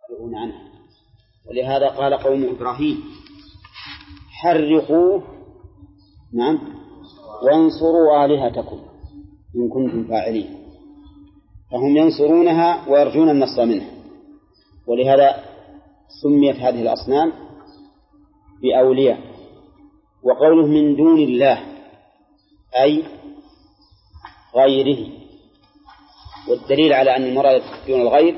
يغون عنه. ولهذا قال قوم إبراهيم حرقوا نعم وانصروا آلهتكم إن كنتم فاعلين، فهم ينصرونها ويرجون النصر منها. ولهذا سميت هذه الأصنام بأولياء. وقوله من دون الله أي غيره، والدليل على أن المراد دون الغير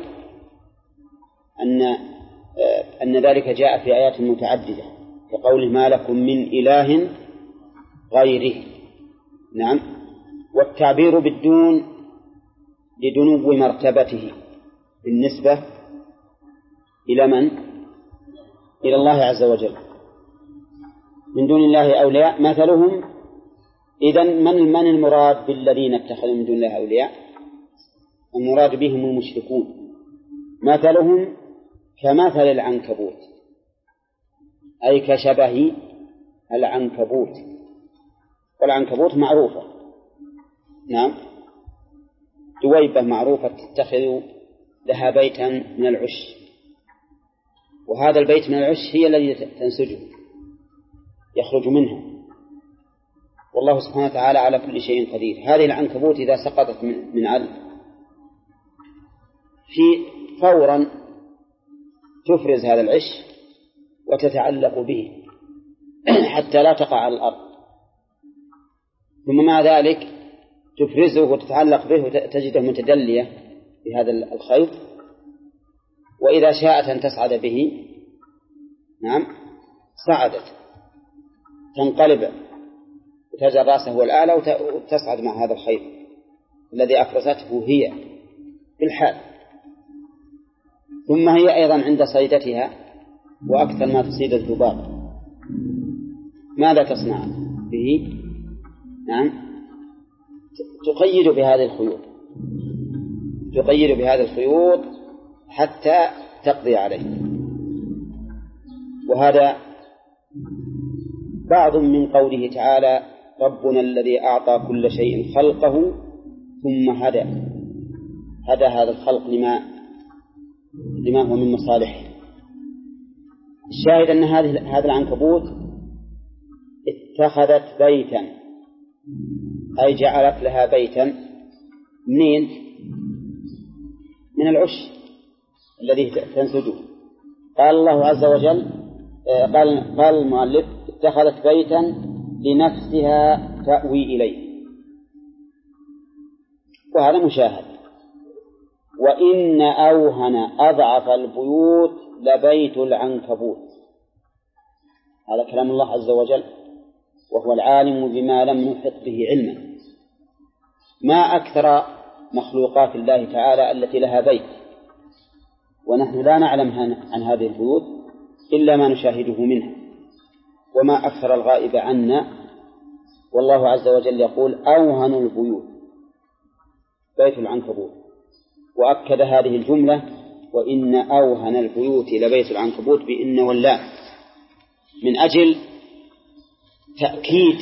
أن ذلك جاء في آيات متعددة كقوله ما لكم من إله غيره. نعم. والتعبير بالدون لدنو مرتبته بالنسبة إلى من؟ إلى الله عز وجل. من دون الله أولياء مثلهم. إذن من المراد بالذين اتخذوا من دون الله أولياء؟ المراد بهم المشركون. مثلهم كمثل العنكبوت أي كشبه العنكبوت، والعنكبوت معروفة. نعم. دويبة معروفة تتخذ لها بيتا من العش، وهذا البيت من العش هي الذي تنسجه يخرج منها، والله سبحانه وتعالى على كل شيء قدير. هذه العنكبوت إذا سقطت من علم في فورا تفرز هذا العش وتتعلق به حتى لا تقع على الأرض، ثم مع ذلك تفرزه وتتعلق به وتجده متدلية بهذا الخيط، وإذا شاءت أن تصعد به نعم صعدت، تنقلب وتجعل رأسه الأعلى وتصعد مع هذا الخيط الذي أفرزته هي في الحال. ثم هي أيضا عند صيدتها وأكثر ما تصيد الذباب ماذا تصنع به؟ نعم تقيد بهذه الخيوط، تقيد بهذه الخيوط حتى تقضي عليه. وهذا بعض من قوله تعالى ربنا الذي أعطى كل شيء خلقه ثم هدى هذا الخلق لما هو من مصالحه. الشاهد أن هذا العنكبوت اتخذت بيتا أي جعلت لها بيتا منين؟ من العش الذي تنسجه. قال الله عز وجل قال المؤلف اتخذت بيتا لنفسها تأوي إليه، وهذا مشاهد. وإن أوهن أضعف البيوت لبيت العنكبوت، هذا كلام الله عز وجل وهو العالم بما لم نحط به علما. ما أكثر مخلوقات الله تعالى التي لها بيت، ونحن لا نعلم عن هذه البيوت إلا ما نشاهده منها، وما أكثر الغائب عنا. والله عز وجل يقول أوهن البيوت بيت العنكبوت، وأكد هذه الجملة وإن أوهن البيوت لبيت العنكبوت بإن واللام من أجل تأكيد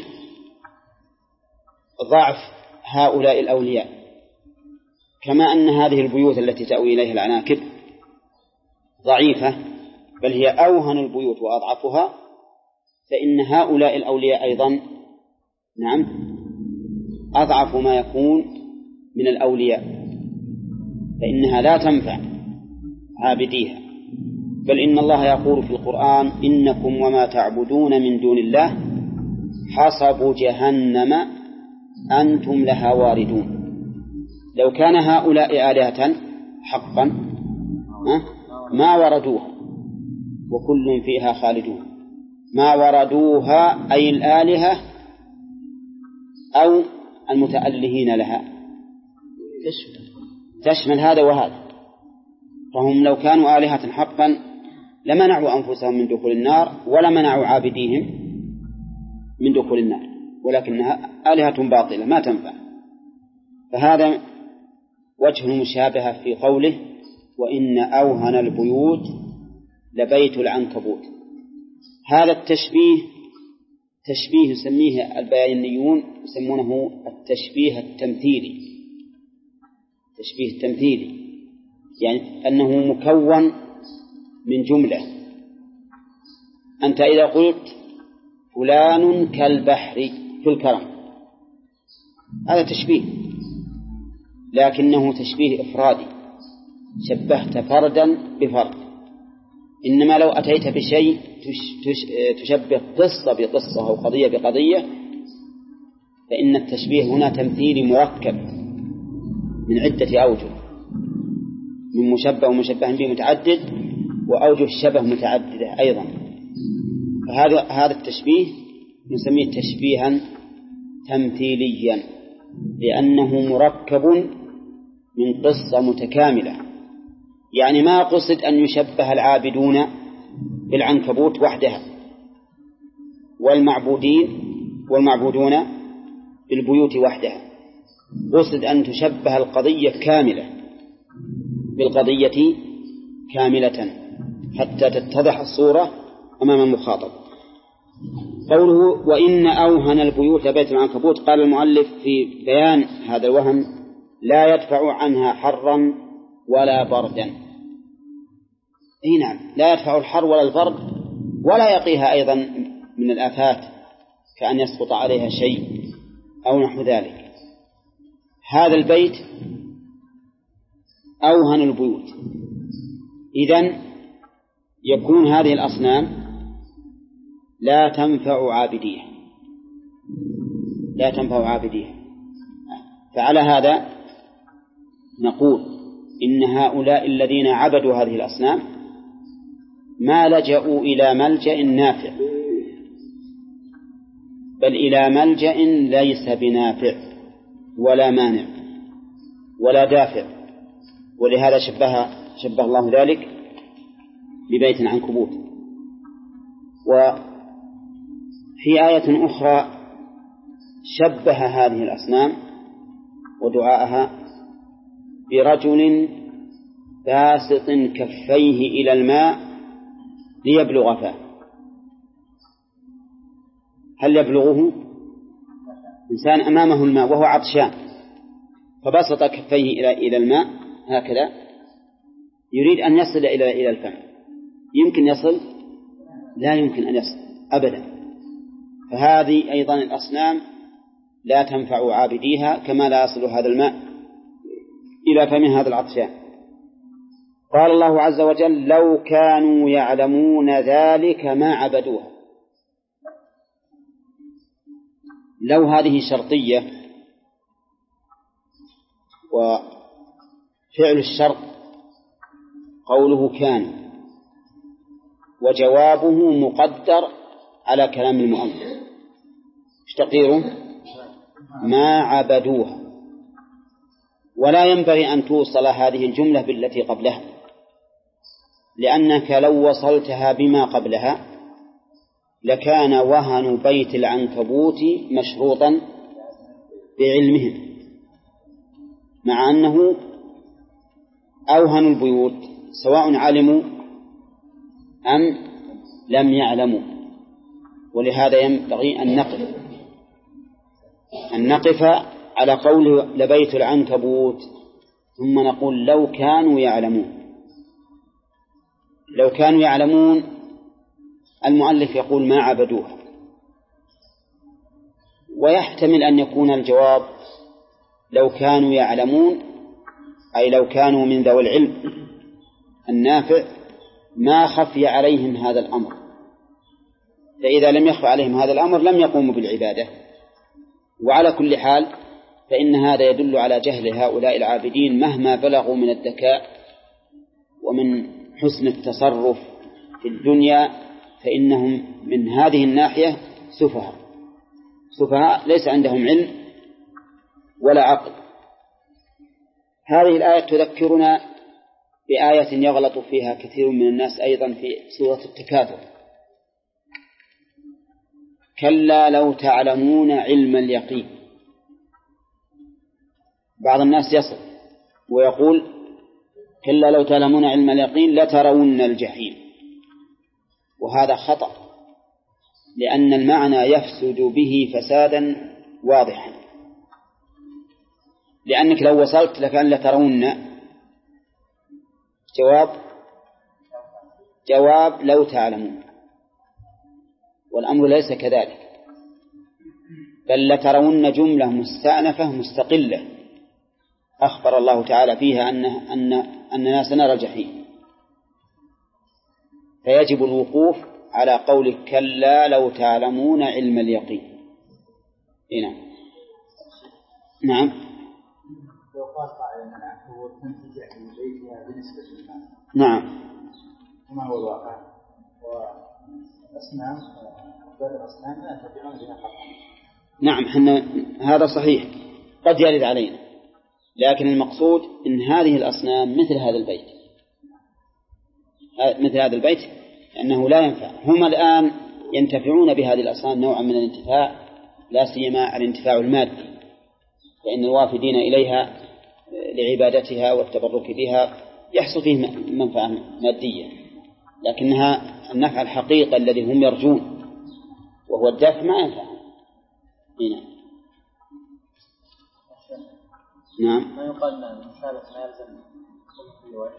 ضعف هؤلاء الأولياء، كما أن هذه البيوت التي تأوي إليها العناكب ضعيفة بل هي أوهن البيوت وأضعفها، فإن هؤلاء الأولياء أيضا نعم أضعف ما يكون من الأولياء، فإنها لا تنفع عابديها. بل إن الله يقول في القرآن إنكم وما تعبدون من دون الله حصب جهنم أنتم لها واردون. لو كان هؤلاء آلهة حقا ما وردوها، وكل فيها خالدون. ما وردوها أي الآلهة أو المتألهين لها، تشمل هذا وهذا. فهم لو كانوا آلهة حقا لمنعوا أنفسهم من دخول النار ولا منعوا عابديهم من دخول النار، ولكنها آلهة باطلة ما تنفع. فهذا وجه المشابهة في قوله وإن أوهن البيوت لبيت العنكبوت. هذا التشبيه تشبيه يسميه البيانيون يسمونه التشبيه التمثيلي. تشبيه التمثيلي يعني أنه مكون من جملة. أنت إذا قلت فلان كالبحر في الكرم هذا تشبيه، لكنه تشبيه إفرادي، شبهت فردا بفرد. إنما لو أتيت بشيء تشبه قصة بقصة أو قضية بقضية فإن التشبيه هنا تمثيلي مركب من عدة أوجه، من مشبه ومشبه به متعدد وأوجه الشبه متعددة أيضا. فهذا التشبيه نسميه تشبيها تمثيليا لأنه مركب من قصة متكاملة. يعني ما قصد أن يشبه العابدون بالعنكبوت وحدها والمعبودون بالبيوت وحدها، قصد أن تشبه القضية كاملة بالقضية كاملة حتى تتضح الصورة أمام المخاطب. قوله وإن أوهن البيوت لبيت العنكبوت، قال المؤلف في بيان هذا الوهن لا يدفع عنها حرا ولا بردا. أي نعم، لا يدفع الحر ولا البرد ولا يقيها أيضا من الآفات كأن يسقط عليها شيء أو نحو ذلك. هذا البيت أوهن البيوت، إذن يكون هذه الأصنام لا تنفع عابديها. فعلى هذا نقول إن هؤلاء الذين عبدوا هذه الأصنام ما لجأوا إلى ملجأ نافع، بل إلى ملجأ ليس بنافع ولا مانع ولا دافع. ولهذا شبه الله ذلك ببيت عنكبوت. وفي آية أخرى شبه هذه الأصنام ودعاءها برجل باسط كفيه إلى الماء ليبلغ فاه. هل يبلغه؟ إنسان أمامه الماء وهو عطشان فبسط كفيه إلى الماء هكذا يريد أن يصل إلى الفم، يمكن يصل؟ لا يمكن أن يصل أبدا. فهذه أيضا الأصنام لا تنفع عابديها كما لا يصل هذا الماء إلى فم هذا العطشان. قال الله عز وجل لو كانوا يعلمون ذلك ما عبدوها. لو هذه شرطية، وفعل الشرط قوله كان، وجوابه مقدر على كلام المؤلف. ايش تقديره؟ ما عبدوها. ولا ينبغي أن توصل هذه الجملة بالتي قبلها، لأنك لو وصلتها بما قبلها لكان وهن بيت العنكبوت مشروطا بعلمهم، مع أنه أوهن البيوت سواء علموا أم لم يعلموا. ولهذا ينبغي أن نقف على قوله لبيت العنكبوت ثم نقول لو كانوا يعلمون. المؤلف يقول ما عبدوها، ويحتمل أن يكون الجواب لو كانوا يعلمون، أي لو كانوا من ذوي العلم النافع ما خفي عليهم هذا الأمر، فإذا لم يخف عليهم هذا الأمر لم يقوموا بالعبادة. وعلى كل حال فإن هذا يدل على جهل هؤلاء العابدين مهما بلغوا من الذكاء ومن حسن التصرف في الدنيا، فإنهم من هذه الناحية سفهاء ليس عندهم علم ولا عقل. هذه الآية تذكرنا بآية يغلط فيها كثير من الناس أيضا في سورة التكاثر: كلا لو تعلمون علم اليقين. بعض الناس يصل ويقول كلا لو تعلمون علم اليقين لترون الجحيم، وهذا خطأ، لأن المعنى يفسد به فسادا واضحا. لأنك لو وصلت لكان لترون، جواب جواب لو تعلمون، والأمر ليس كذلك، بل لترون جملة مستأنفة مستقلة أخبر الله تعالى فيها أننا سنرى الجحيم، فيجب الوقوف على قول كلا لو تعلمون علم اليقين. نعم. نعم. لو قال قائل أن العنكبوت تنتزع من بيتها بالنسبة للناس. نعم. وما هو الواقع؟ والأصنام الأصنام لا ينتفعون بها حقا. نعم، هذا صحيح قد يرد علينا، لكن المقصود إن هذه الأصنام مثل هذا البيت أنه لا ينفع. هم الآن ينتفعون بهذه الأصنام نوعا من الانتفاع، لا سيما الانتفاع المادي، لأن الوافدين إليها لعبادتها والتبرك بها يحصل فيه منفعة مادية، لكنها النفع الحقيقي الذي هم يرجون وهو الدفع ما ينفع. هنا. نعم. ما يقال أن المشابه لا يلزم كل وجه،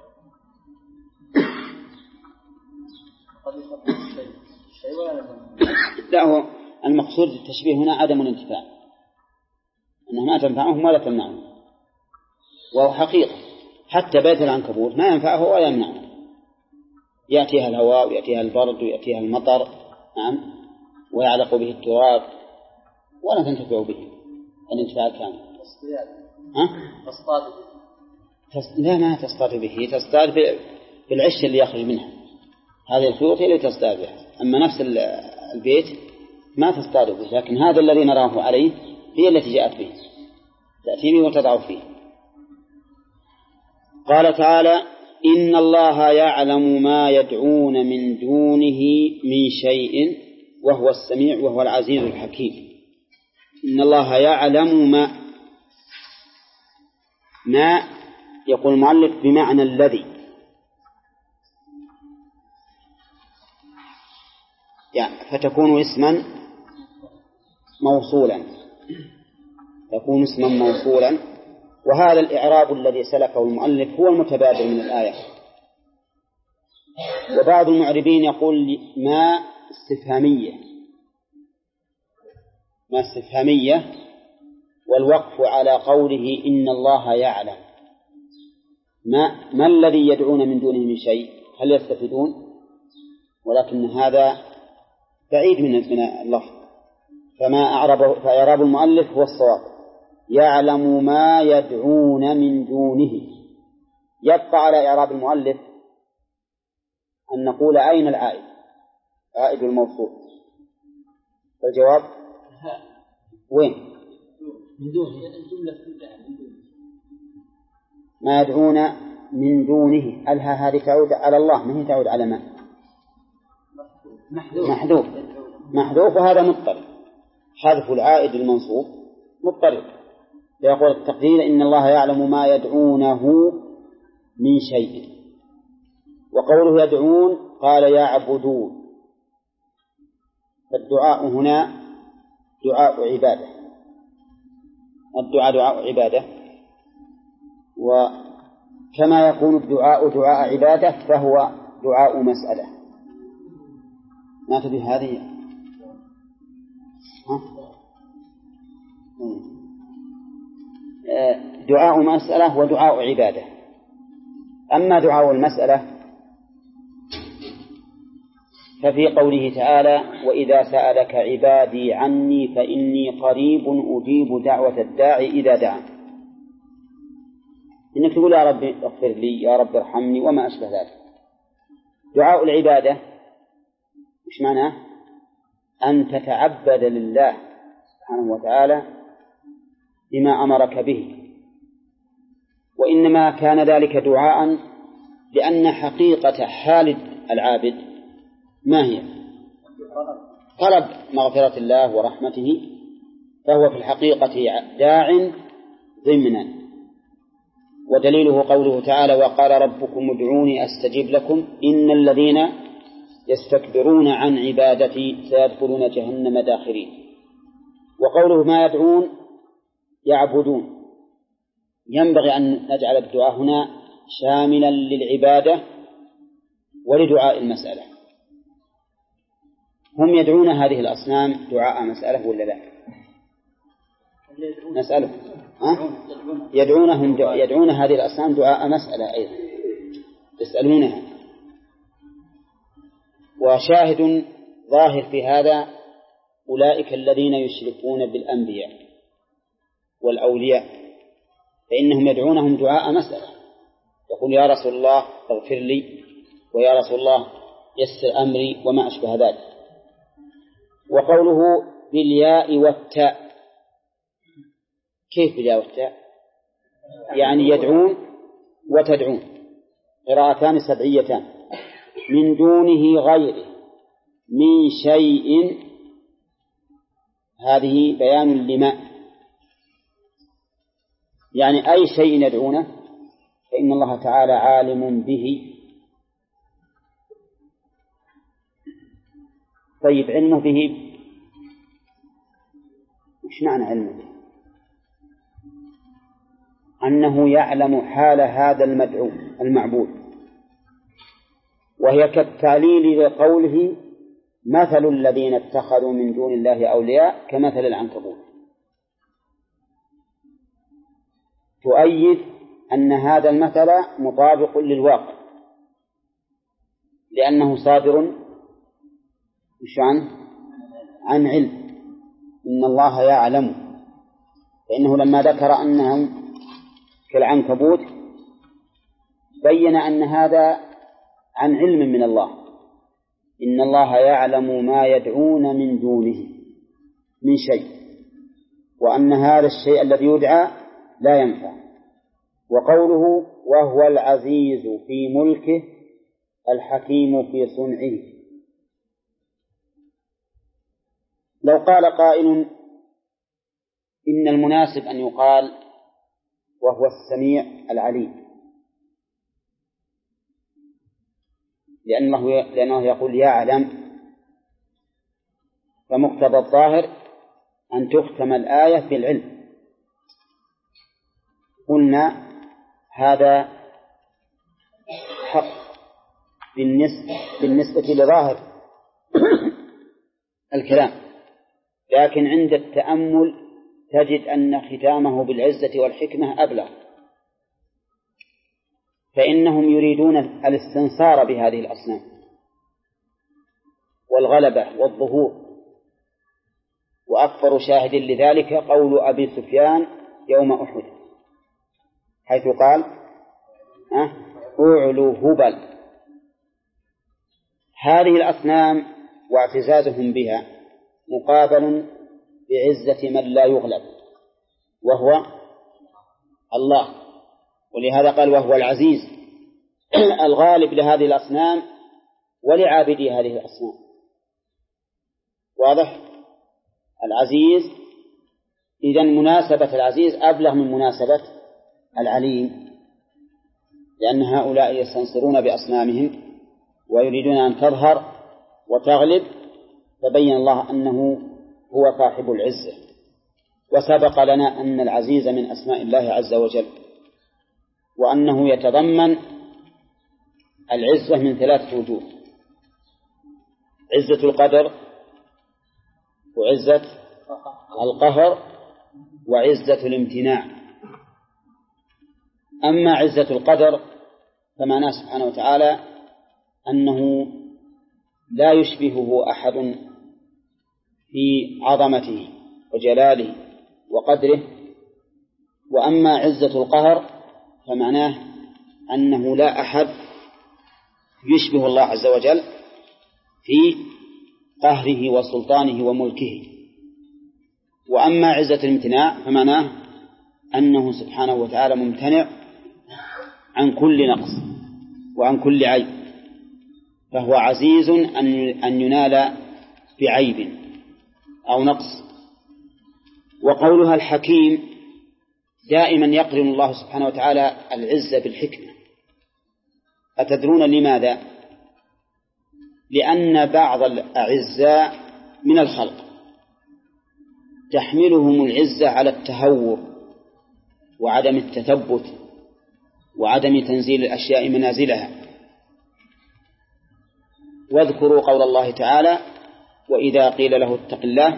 قد يفضل الشيء ولا يلزم. لا، هو المقصود التشبيه هنا عدم الانتفاع، أنها ما تنفعهم ولا تمنعهم، وهو حقيقة. حتى بيت العنكبوت ما ينفعه ولا يمنعه، يأتيها الهواء ويأتيها البرد ويأتيها المطر، نعم، ويعلق به التراب ولا تنتفع به الانتفاع الكامل. تصطاد به؟ لا، ما تصطاد به، تصطاد بالعش اللي يخرج منها، هذه الخيوط اللي تصطاد بها. أما نفس البيت ما تصطاد به، لكن هذا الذي نراه عليه هي التي جاءت به، تأتي به وتضع فيه. قال تعالى: إن الله يعلم ما يدعون من دونه من شيء وهو السميع وهو العزيز الحكيم. إن الله يعلم ما يقول المؤلف بمعنى الذي، يعني فتكون اسما موصولا، يكون اسما موصولا. وهذا الإعراب الذي سلكه المؤلف هو المتبادر من الآية. وبعض المعربين يقول ما استفهامية، والوقف على قوله إن الله يعلم. ما الذي يدعون من دونه من شيء؟ هل يستفيدون؟ ولكن هذا بعيد من اللفظ، فإعراب المؤلف هو الصواب، يعلم ما يدعون من دونه. يبقى على إعراب المؤلف أن نقول أين العائد؟ عائد الموصول. الجواب وين؟ من دونه، الجملة كلها من دونه. ما يدعون من دونه، ألها هذه تعود على الله، ما هي تعود على ما؟ محذوف، وهذا مضطرب. حذف العائد المنصوب مضطرب، فيقول التقدير إن الله يعلم ما يدعونه من شيء. وقوله يدعون قال يعبدون، فالدعاء هنا دعاء عبادة، الدعاء دعاء عبادة، وكما يكون الدعاء دعاء عبادة فهو دعاء مسألة. ما تبي هذه؟ دعاء مسألة ودعاء عبادة. أما دعاء المسألة ففي قوله تعالى: وإذا سألك عبادي عني فإني قريب أجيب دعوة الداعي إذا دعان. إنك تقول يا رب اغفر لي، يا رب ارحمني، وما أشبه ذلك. دعاء العبادة مش معناه؟ أن تتعبد لله سبحانه وتعالى بما أمرك به، وإنما كان ذلك دعاء لأن حقيقة حال العابد ما هي؟ طلب مغفرة الله ورحمته، فهو في الحقيقة داع ضمنا. ودليله قوله تعالى: وقال ربكم ادعوني أستجب لكم إن الذين يستكبرون عن عبادتي سيدخلون جهنم داخرين. وقوله ما يدعون يعبدون، ينبغي أن نجعل الدعاء هنا شاملا للعبادة ولدعاء المسألة. هم يدعون هذه الأصنام دعاء مسألة ولا لا؟ نسأله. يدعون هذه الأصنام دعاء مسألة أيضا، يسألونها. وشاهد ظاهر في هذا أولئك الذين يشركون بالأنبياء والأولياء، فإنهم يدعونهم دعاء مسألة، يقول يا رسول الله اغفر لي، ويا رسول الله يسر أمري، وما أشبه ذلك. وقوله بالياء والتاء، كيف بالياء والتاء؟ يعني يدعون وتدعون، قراءتان سبعيتان. من دونه غيره من شيء، هذه بيان لما، يعني أي شيء يدعونه فإن الله تعالى عالم به. طيب علمه به، وش معنى علمه؟ أنه يعلم حال هذا المدعو المعبود، وهي كالتعليل لقوله مثل الذين اتخذوا من دون الله أولياء كمثل العنكبوت، تؤيد أن هذا المثل مطابق للواقع، لأنه صادر عن علم. إن الله يعلم، فإنه لما ذكر أنهم كالعنكبوت بين أن هذا عن علم من الله. إن الله يعلم ما يدعون من دونه من شيء، وأن هذا الشيء الذي يدعى لا ينفع. وقوله وهو العزيز في ملكه الحكيم في صنعه، لو قال قائل إن المناسب أن يقال وهو السميع العليم، لأنه يقول يعلم، فمقتضى الظاهر أن تختم الآية بالعلم. قلنا هذا حق بالنسبة لظاهر الكلام، لكن عند التأمل تجد أن ختامه بالعزة والحكمة أبلغ، فإنهم يريدون الاستنصار بهذه الأصنام والغلبة والظهور. وأكبر شاهد لذلك قول أبي سفيان يوم أحد، حيث قال أعلو هبل. هذه الأصنام واعتزازهم بها مقابل بعزة من لا يغلب وهو الله، ولهذا قال وهو العزيز الغالب لهذه الأصنام ولعابدي هذه الأصنام. واضح؟ العزيز، إذن مناسبة العزيز أبلغ من مناسبة العليم، لأن هؤلاء يستنصرون بأصنامهم ويريدون أن تظهر وتغلب، فبين الله أنه هو صاحب العزة. وسبق لنا أن العزيز من أسماء الله عز وجل، وأنه يتضمن العزة من ثلاثة وجوه: عزة القدر، وعزة القهر، وعزة الامتناع. أما عزة القدر فمعناه سبحانه وتعالى أنه لا يشبهه أحد في عظمته وجلاله وقدره. وأما عزة القهر فمعناه أنه لا أحد يشبه الله عز وجل في قهره وسلطانه وملكه. وأما عزة الامتناع فمعناه أنه سبحانه وتعالى ممتنع عن كل نقص وعن كل عيب، فهو عزيز أن ينال بعيب أو نقص. وقولها الحكيم دائما يقرن الله سبحانه وتعالى العزة بالحكمة. أتدرون لماذا؟ لأن بعض الأعزاء من الخلق تحملهم العزة على التهور وعدم التثبت وعدم تنزيل الأشياء منازلها، واذكروا قول الله تعالى وإذا قيل له اتق الله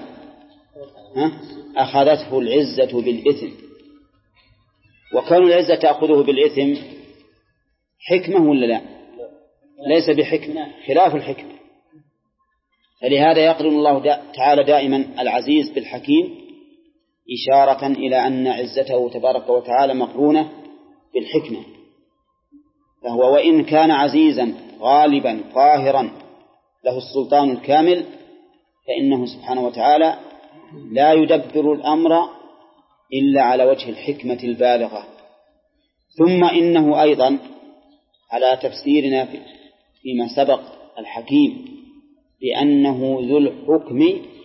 أخذته العزة بالإثم. وكون العزة تأخذه بالإثم حكمة ولا لا؟ ليس بحكمة، خلاف الحكمة. فلهذا يقرن الله تعالى دائما العزيز بالحكيم إشارة إلى أن عزته تبارك وتعالى مقرونة بالحكمة. فهو وإن كان عزيزا غالبا قاهرا له السلطان الكامل فإنه سبحانه وتعالى لا يدبر الأمر إلا على وجه الحكمة البالغة. ثم إنه أيضا على تفسيرنا فيما سبق الحكيم بأنه ذو الحكم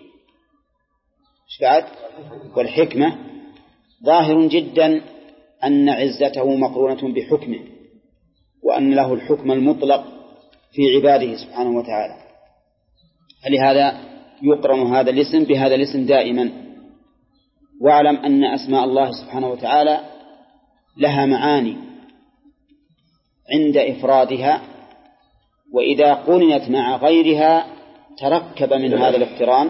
والحكمة، ظاهر جدا أن عزته مقرونة بحكمه وأن له الحكم المطلق في عباده سبحانه وتعالى. فلهذا يقرن هذا الاسم بهذا الاسم دائما. واعلم أن أسماء الله سبحانه وتعالى لها معاني عند إفرادها، وإذا قرنت مع غيرها تركب من هذا الاقتران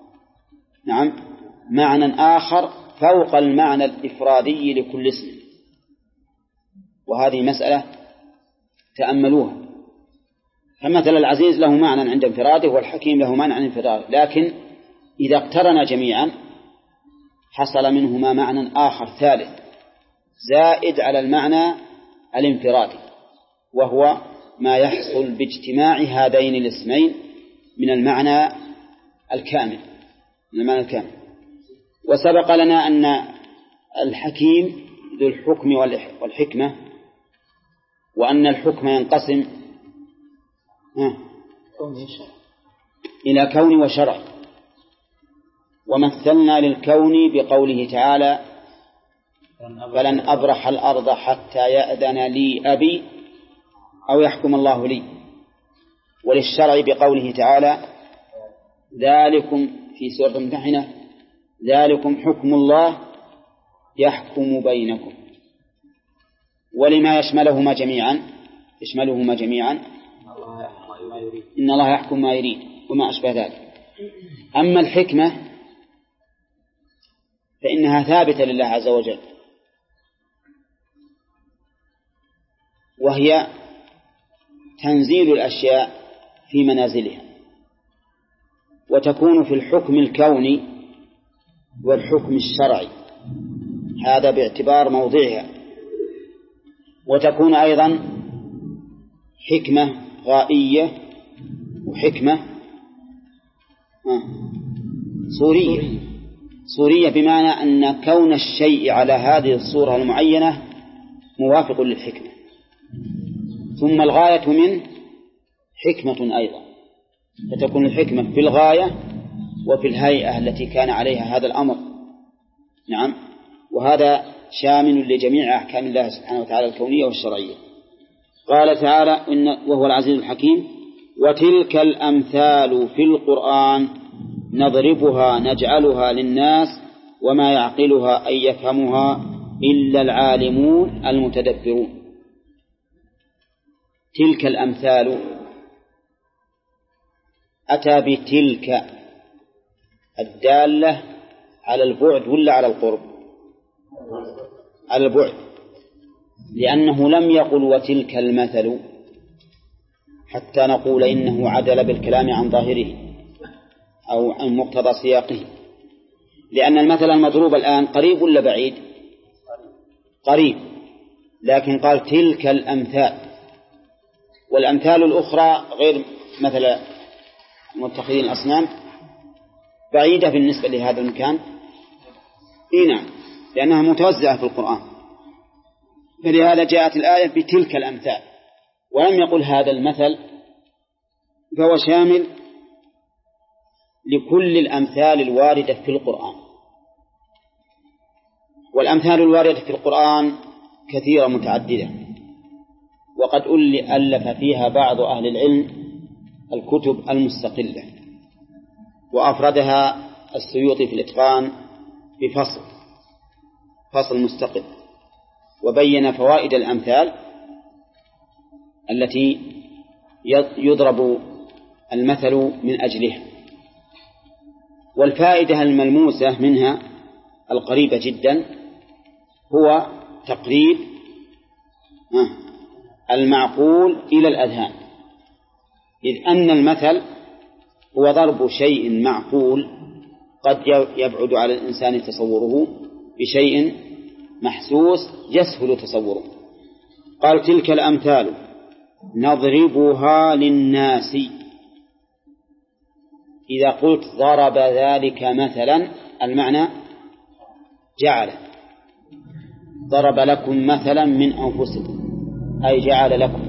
معنى آخر فوق المعنى الإفرادي لكل اسم. وهذه مسألة تأملوها. فمثل العزيز له معنى عند انفراده والحكيم له معنى عند انفراده، لكن إذا اقترن جميعا حصل منهما معنى آخر ثالث زائد على المعنى الانفرادي، وهو ما يحصل باجتماع هذين الاسمين من المعنى الكامل. وسبق لنا أن الحكيم ذو الحكم والحكمة، وأن الحكم ينقسم إلى كون وشرع. ومثلنا للكون بقوله تعالى فلن أبرح الأرض حتى يأذن لي أبي أو يحكم الله لي. وللشرع بقوله تعالى ذلكم في سورة الممتحنة ذلكم حكم الله يحكم بينكم. ولما يشملهما جميعا إن الله يحكم ما يريد وما أشبه ذلك. أما الحكمة فإنها ثابتة لله عز وجل، وهي تنزيل الأشياء في منازلها، وتكون في الحكم الكوني والحكم الشرعي، هذا باعتبار موضعها. وتكون أيضا حكمة غائية وحكمة صورية، بمعنى أن كون الشيء على هذه الصورة المعينة موافق للحكمة. ثم الغاية منه حكمة أيضا، فتكون الحكمة في الغاية وفي الهيئة التي كان عليها هذا الأمر. وهذا شامل لجميع أحكام الله سبحانه وتعالى الكونية والشرعية. قال تعالى وهو العزيز الحكيم وتلك الأمثال في القرآن نضربها نجعلها للناس وما يعقلها أي يفهمها إلا العالمون المتدبرون. تلك الأمثال أتى بتلك الدالة على البعد ولا على القرب؟ على البعد، لأنه لم يقل وتلك المثل حتى نقول إنه عدل بالكلام عن ظاهره أو عن مقتضى سياقه، لأن المثل المضروب الآن قريب ولا بعيد؟ قريب، لكن قال تلك الأمثال، والأمثال الأخرى غير مثل متخذين الأصنام بعيدة بالنسبة لهذا المكان. نعم، لأنها متوزعة في القرآن، فلهذا جاءت الآية بتلك الأمثال، ولم يقل هذا المثل، فهو شامل لكل الأمثال الواردة في القرآن. والأمثال الواردة في القرآن كثيرة متعددة، وقد ألف فيها بعض أهل العلم الكتب المستقلة، وأفردها السيوطي في الإتقان بفصل مستقل، وبين فوائد الأمثال التي يضرب المثل من أجله. والفائدة الملموسة منها القريبة جدا هو تقريب المعقول إلى الأذهان، إذ أن المثل هو ضرب شيء معقول قد يبعد على الإنسان تصوره بشيء محسوس يسهل تصوره. قال تلك الأمثال نضربها للناس. إذا قلت ضرب ذلك مثلا المعنى جعل، ضرب لكم مثلا من أنفسكم أي جعل لكم.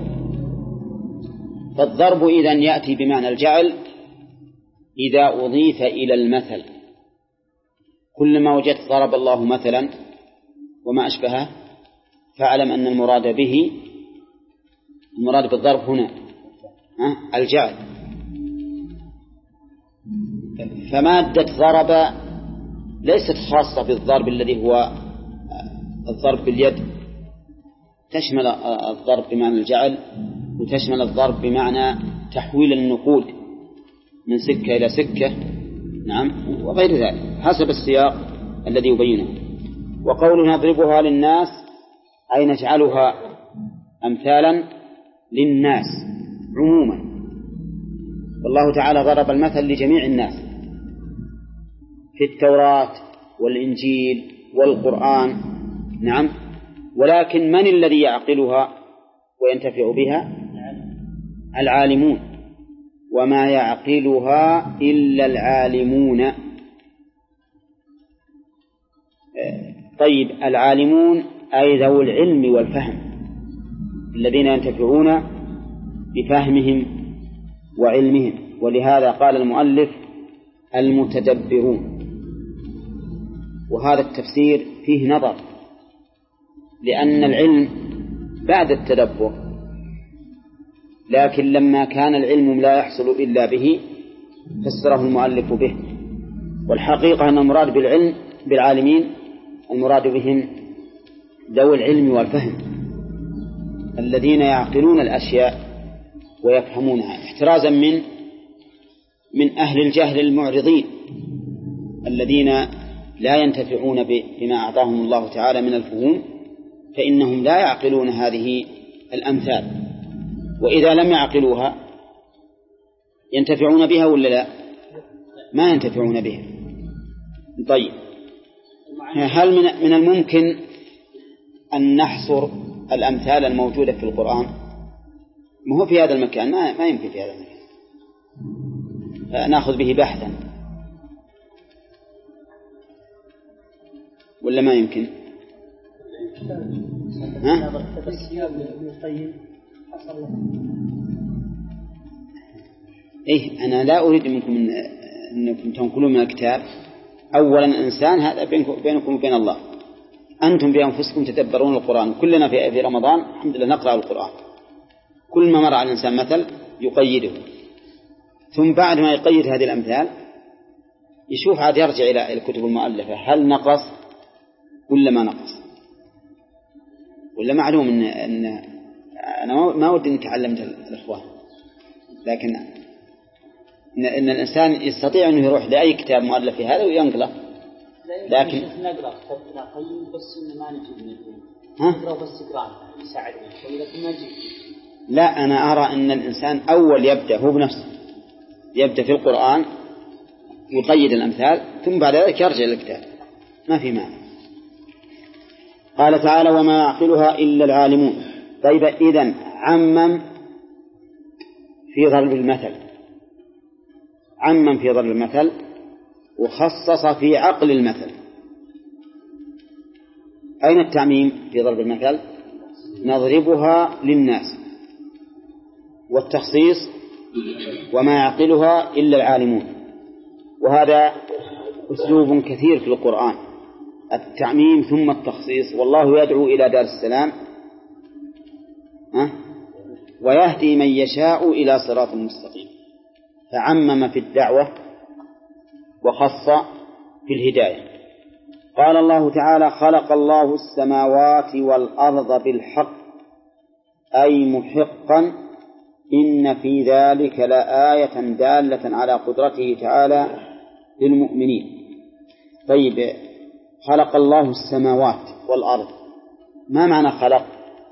فالضرب إذن يأتي بمعنى الجعل إذا أضيف إلى المثل. كلما وجدت ضرب الله مثلا وما أشبهه فاعلم أن المراد بالضرب هنا الجعل. فمادة ضرب ليست خاصة بالضرب الذي هو الضرب باليد، تشمل الضرب بمعنى الجعل وتشمل الضرب بمعنى تحويل النقود من سكة إلى سكة، نعم، وغير ذلك حسب السياق الذي يبينه. وقولنا نضربها للناس أي نجعلها أمثالا للناس عموما. والله تعالى ضرب المثل لجميع الناس في التوراة والإنجيل والقرآن، نعم، ولكن من الذي يعقلها وينتفع بها؟ العالمون، وما يعقلها إلا العالمون. طيب، العالمون أي ذو العلم والفهم الذين ينتفعون بفهمهم وعلمهم. ولهذا قال المؤلف المتدبرون، وهذا التفسير فيه نظر، لأن العلم بعد التدبر، لكن لما كان العلم لا يحصل إلا به فسره المؤلف به. والحقيقة أن المراد بالعلم بالعالمين المراد بهم ذوي العلم والفهم الذين يعقلون الأشياء ويفهمونها، احترازا من أهل الجهل المعرضين الذين لا ينتفعون بما أعطاهم الله تعالى من الفهوم، فإنهم لا يعقلون هذه الأمثال. وإذا لم يعقلوها ينتفعون بها ولا لا؟ ما ينتفعون بها. طيب، هل من الممكن أن نحصر الأمثال الموجودة في القرآن؟ ما هو في هذا المكان، ما يمكن في هذا المكان، فنأخذ به بحثا ولا ما يمكن؟ ها؟ إيه، أنا لا أريد منكم أنكم تنقلون من الكتاب. أولا الإنسان هذا بينكم وبين الله، أنتم بأنفسكم تدبرون القرآن. كلنا في رمضان الحمد لله نقرأ القرآن، كل ما مر على الإنسان مثل يقيده، ثم بعد ما يقيد هذه الأمثال يشوف عاد يرجع إلى الكتب المؤلفة هل نقص ولا ما نقص. ولا معلوم أن أنا ما ودي نتعلم الإخوان، لكن إن الإنسان يستطيع أنه يروح لأي كتاب مؤلف في هذا وينقله، لكن نقرأ كتابنا طيب بس إن ما نجيب نقرأ بس قرآن يساعدنا لكن ما نجيب. لا، أنا أرى أن الإنسان أول يبدأ هو بنفسه، يبدأ في القرآن يقيد الأمثال ثم بعد ذلك يرجع للكتاب، ما في معنى. قال تعالى وما يعقلها إلا العالمون. طيب، إذن عمم في ضرب المثل، عمم في ضرب المثل وخصص في عقل المثل. أين التعميم في ضرب المثل؟ نضربها للناس، والتخصيص وما يعقلها إلا العالمون. وهذا أسلوب كثير في القرآن، التعميم ثم التخصيص. والله يدعو إلى دار السلام ويهدي من يشاء إلى صراط مستقيم، فعمم في الدعوة وخص في الهداية. قال الله تعالى خلق الله السماوات والأرض بالحق أي محقا إن في ذلك لآية دالة على قدرته تعالى للمؤمنين. طيب، خلق الله السماوات والأرض، ما معنى خلق؟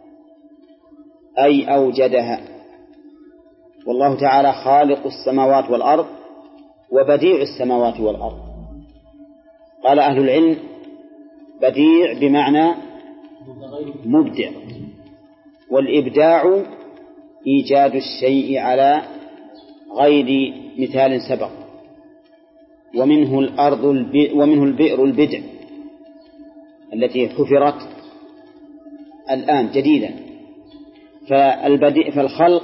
أي أوجدها، والله تعالى خالق السماوات والأرض وبديع السماوات والأرض. قال أهل العلم بديع بمعنى مبدع، والإبداع إيجاد الشيء على غير مثال سبق، ومنه البئر البدع التي حفرت الآن جديدا. فالخلق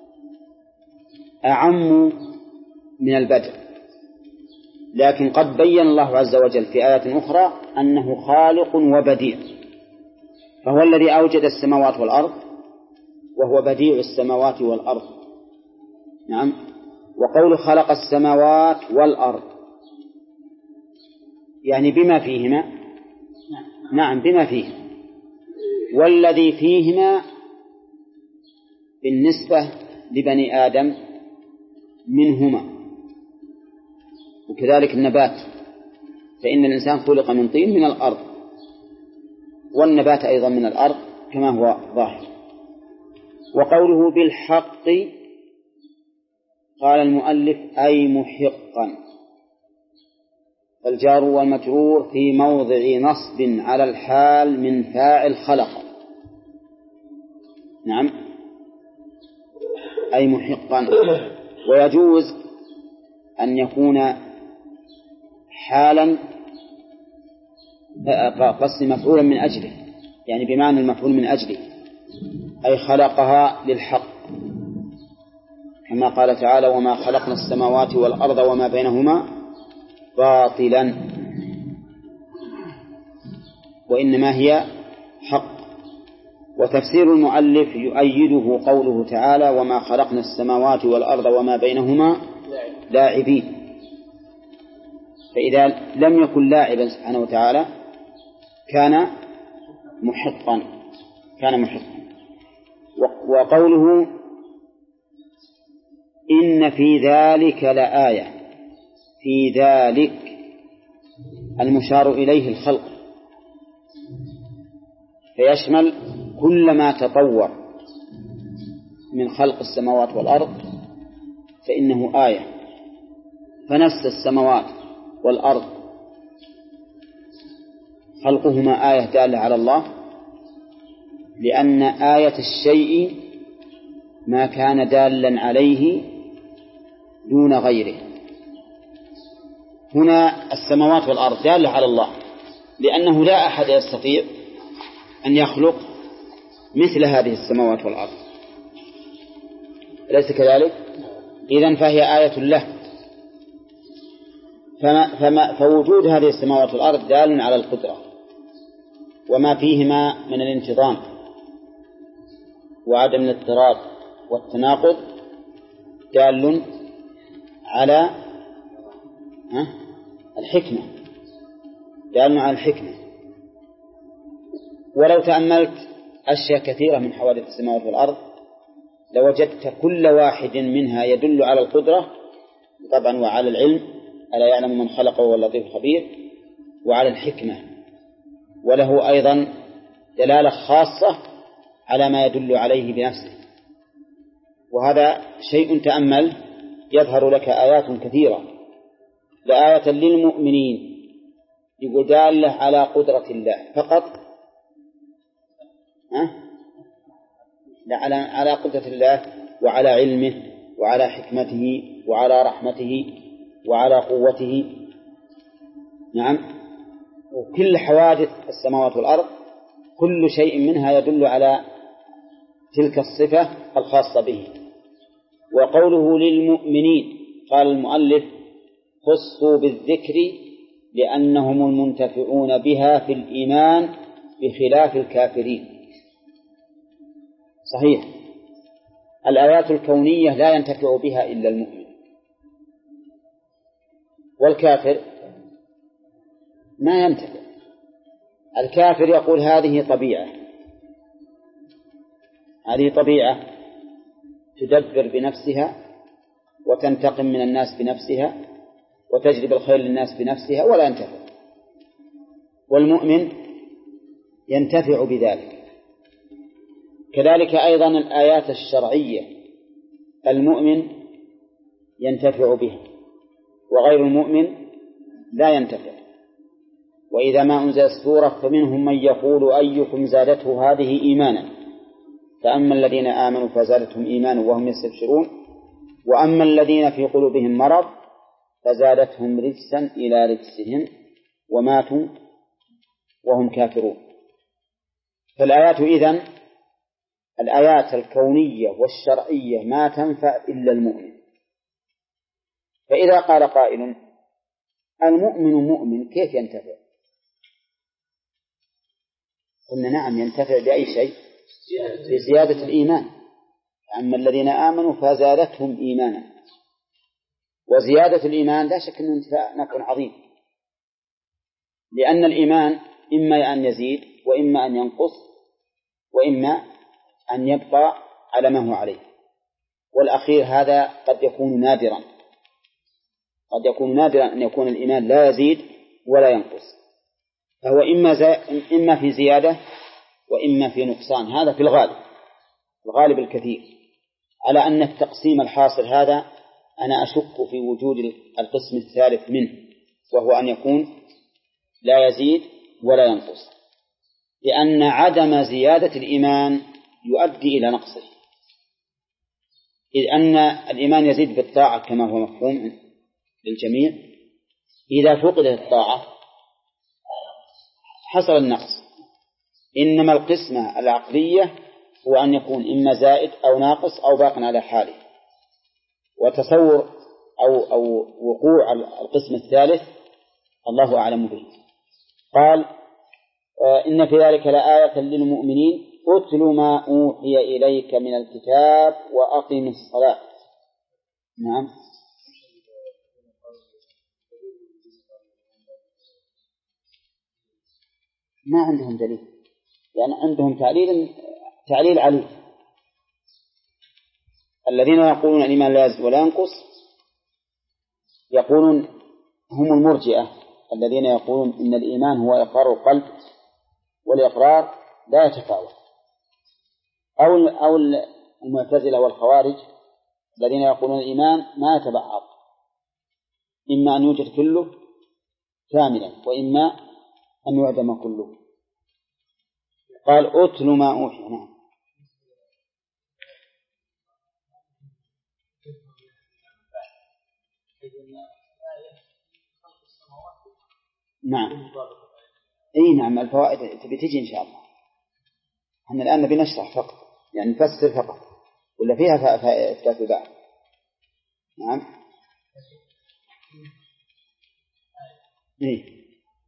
أعم من البدع، لكن قد بين الله عز وجل في آيات أخرى أنه خالق وبديع، فهو الذي أوجد السماوات والأرض وهو بديع السماوات والأرض. نعم. وقول خلق السماوات والأرض يعني بما فيهما. نعم، بما فيهما، والذي فيهما بالنسبة لبني آدم منهما، وكذلك النبات، فإن الإنسان خلق من طين من الأرض، والنبات أيضا من الأرض كما هو ظاهر. وقوله بالحق قال المؤلف أي محقا، الجار والمجرور في موضع نصب على الحال من فاعل خلق. نعم، أي محقا. ويجوز أن يكون حالا قصد مفعولا من أجله، يعني بمعنى المفعول من أجله، أي خلقها للحق، كما قال تعالى وما خلقنا السماوات والأرض وما بينهما باطلا وإنما هي حق. وتفسير المؤلف يؤيده قوله تعالى وما خلقنا السماوات والأرض وما بينهما لاعبين، فإذا لم يكن لاعبا سبحانه وتعالى كان محقا. وقوله إن في ذلك لآية، في ذلك المشار إليه الخلق، فيشمل كل ما تطور من خلق السماوات والأرض فإنه آية. فنفس السماوات والأرض خلقهما آية دالة على الله، لأن آية الشيء ما كان دالا عليه دون غيره. هنا السماوات والأرض دالة على الله، لأنه لا أحد يستطيع أن يخلق مثل هذه السماوات والأرض، أليس كذلك؟ إذن فهي آية له. فوجود هذه السماوات والأرض دال على القدرة وما فيهما من الانتظام وعدم الاضطراب والتناقض دال على الحكمة، دال على الحكمة. ولو تأملت أشياء كثيرة من حوادث السماوات والأرض لوجدت كل واحد منها يدل على القدرة طبعا، وعلى العلم، ألا يعلم من خلق وهو اللطيف الخبير، وعلى الحكمة، وله أيضا دلالة خاصة على ما يدل عليه بنفسه. وهذا شيء تأمل يظهر لك آيات كثيرة. لآية للمؤمنين يقول دالة على قدرة الله فقط، لا، على قدرة الله وعلى علمه وعلى حكمته وعلى رحمته وعلى قوته. نعم. وكل حوادث السماوات والأرض كل شيء منها يدل على تلك الصفة الخاصة به. وقوله للمؤمنين قال المؤلف خصوا بالذكر لأنهم المنتفعون بها في الإيمان بخلاف الكافرين. صحيح، الآيات الكونية لا ينتفع بها إلا المؤمن، والكافر ما ينتفع. الكافر يقول هذه طبيعة تدبر بنفسها وتنتقم من الناس بنفسها وتجلب الخير للناس بنفسها ولا ينتفع. والمؤمن ينتفع بذلك. كذلك أيضا الآيات الشرعية المؤمن ينتفع بها وغير المؤمن لا ينتفع. وإذا ما أنزلت سورة فمنهم من يقول أيكم زادته هذه إيمانا، فأما الذين آمنوا فزادتهم إيمانا وهم يستبشرون، وأما الذين في قلوبهم مرض فزادتهم رجسا إلى رجسهم وماتوا وهم كافرون. فالآيات إذن الآيات الكونية والشرعية ما تنفع إلا المؤمن. فإذا قال قائل المؤمن مؤمن كيف ينتفع؟ قلنا نعم ينتفع بأي شيء؟ بزيادة الإيمان. أما الذين آمنوا فزادتهم إيمانا، وزيادة الإيمان لا شك أنه انتفاع نفع عظيم، لأن الإيمان إما أن يزيد وإما أن ينقص وإما أن يبقى على ما هو عليه، والأخير هذا قد يكون نادرا، قد يكون نادرا أن يكون الإيمان لا يزيد ولا ينقص، فهو إما في زيادة وإما في نقصان. هذا في الغالب الكثير، على أن التقسيم الحاصل هذا أنا أشك في وجود القسم الثالث منه، وهو أن يكون لا يزيد ولا ينقص، لأن عدم زيادة الإيمان يؤدي إلى نقصه، إذ أن الإيمان يزيد بالطاعة كما هو مفهوم للجميع. إذا فقدت الطاعة حصل النقص. إنما القسمة العقلية هو أن يكون إما زائد أو ناقص أو باق على حاله. وتصور أو وقوع القسم الثالث الله أعلم به. قال إن في ذلك لآية للمؤمنين أتل ما أوحي إليك من الكتاب وأقم الصلاة. نعم. ما عندهم دليل، يعني عندهم تعليل عليه. الذين يقولون الإيمان لا يزيد ولا ينقص يقولون هم المرجئة الذين يقولون إن الإيمان هو إقرار القلب والإقرار لا يتفاوت، أو المعتزلة والخوارج الذين يقولون الإيمان ما يتبعض، إما أن يوجد كله كاملا وإما أن يعدم كله. قال أتل ما أوحي. نعم. أي نعم، الفوائد تبي تجي إن شاء الله. احنا الآن نبي نشرح فقط، يعني نفسر فقط، ولا فيها إثبات بعد. نعم. إيه.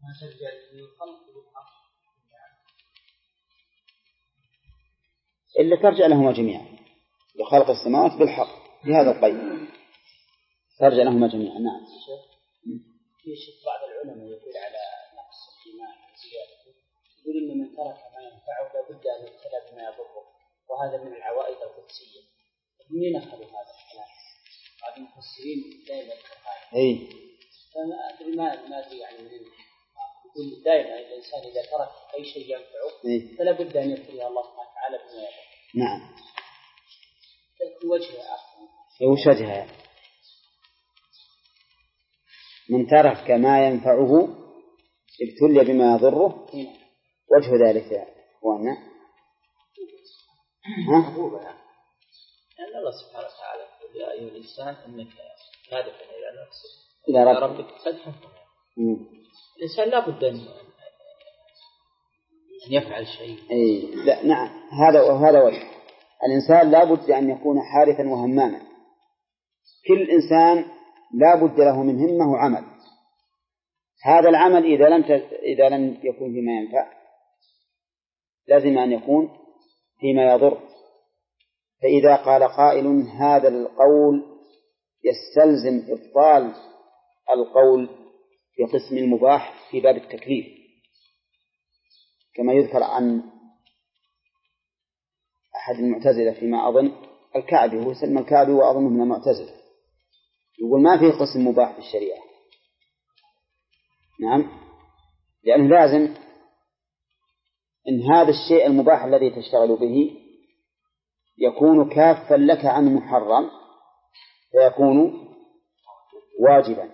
إلا ترجع لهما جميعا لخلق السماوات بالحق بهذا القيد، ترجع لهما جميعا. نعم. في شيء بعض العلماء يقول على نقص الإيمان وزيادته، يقول إن من ترك ما ينفعه لابد أن يبتلى بما يضره، وهذا من العوائد القدسية. منين أخذوا هذا الكلام؟ بعض المفسرين دائما هذا. إيه. فما أدري ما أدري يعني منين. يقول دائما الإنسان إذا ترك أي شيء ينفعه فلا بد أن يبتليه الله سبحانه وتعالى بما يضره. نعم. تكون وجهها أحسن. وش وجهها؟ من ترك ما ينفعه ابتلي بما يضره. وجه ذلك يا أخوانا لأن الله سبحانه وتعالى يقول يا أيها الإنسان إنك كادح إلى نفسك إلى ربك كدحا. الإنسان لا بد أن يفعل شيء. لا نعم، هذا وجه. الإنسان لا بد أن يكون حارثا وهماما. كل إنسان لا بد له من همة وعمل. هذا العمل إذا لم يكن فيما ينفع لازم أن يكون فيما يضر. فإذا قال قائل هذا القول يستلزم إبطال القول في قسم المباح في باب التكليف، كما يذكر عن أحد المعتزلة فيما أظن الكعبي، هو سلم الكعبي وأظن من المعتزلة، يقول ما فيه قسم مباح في الشريعة. نعم، لأنه لازم إن هذا الشيء المباح الذي تشتغل به يكون كافا لك عن محرم فيكون واجبا،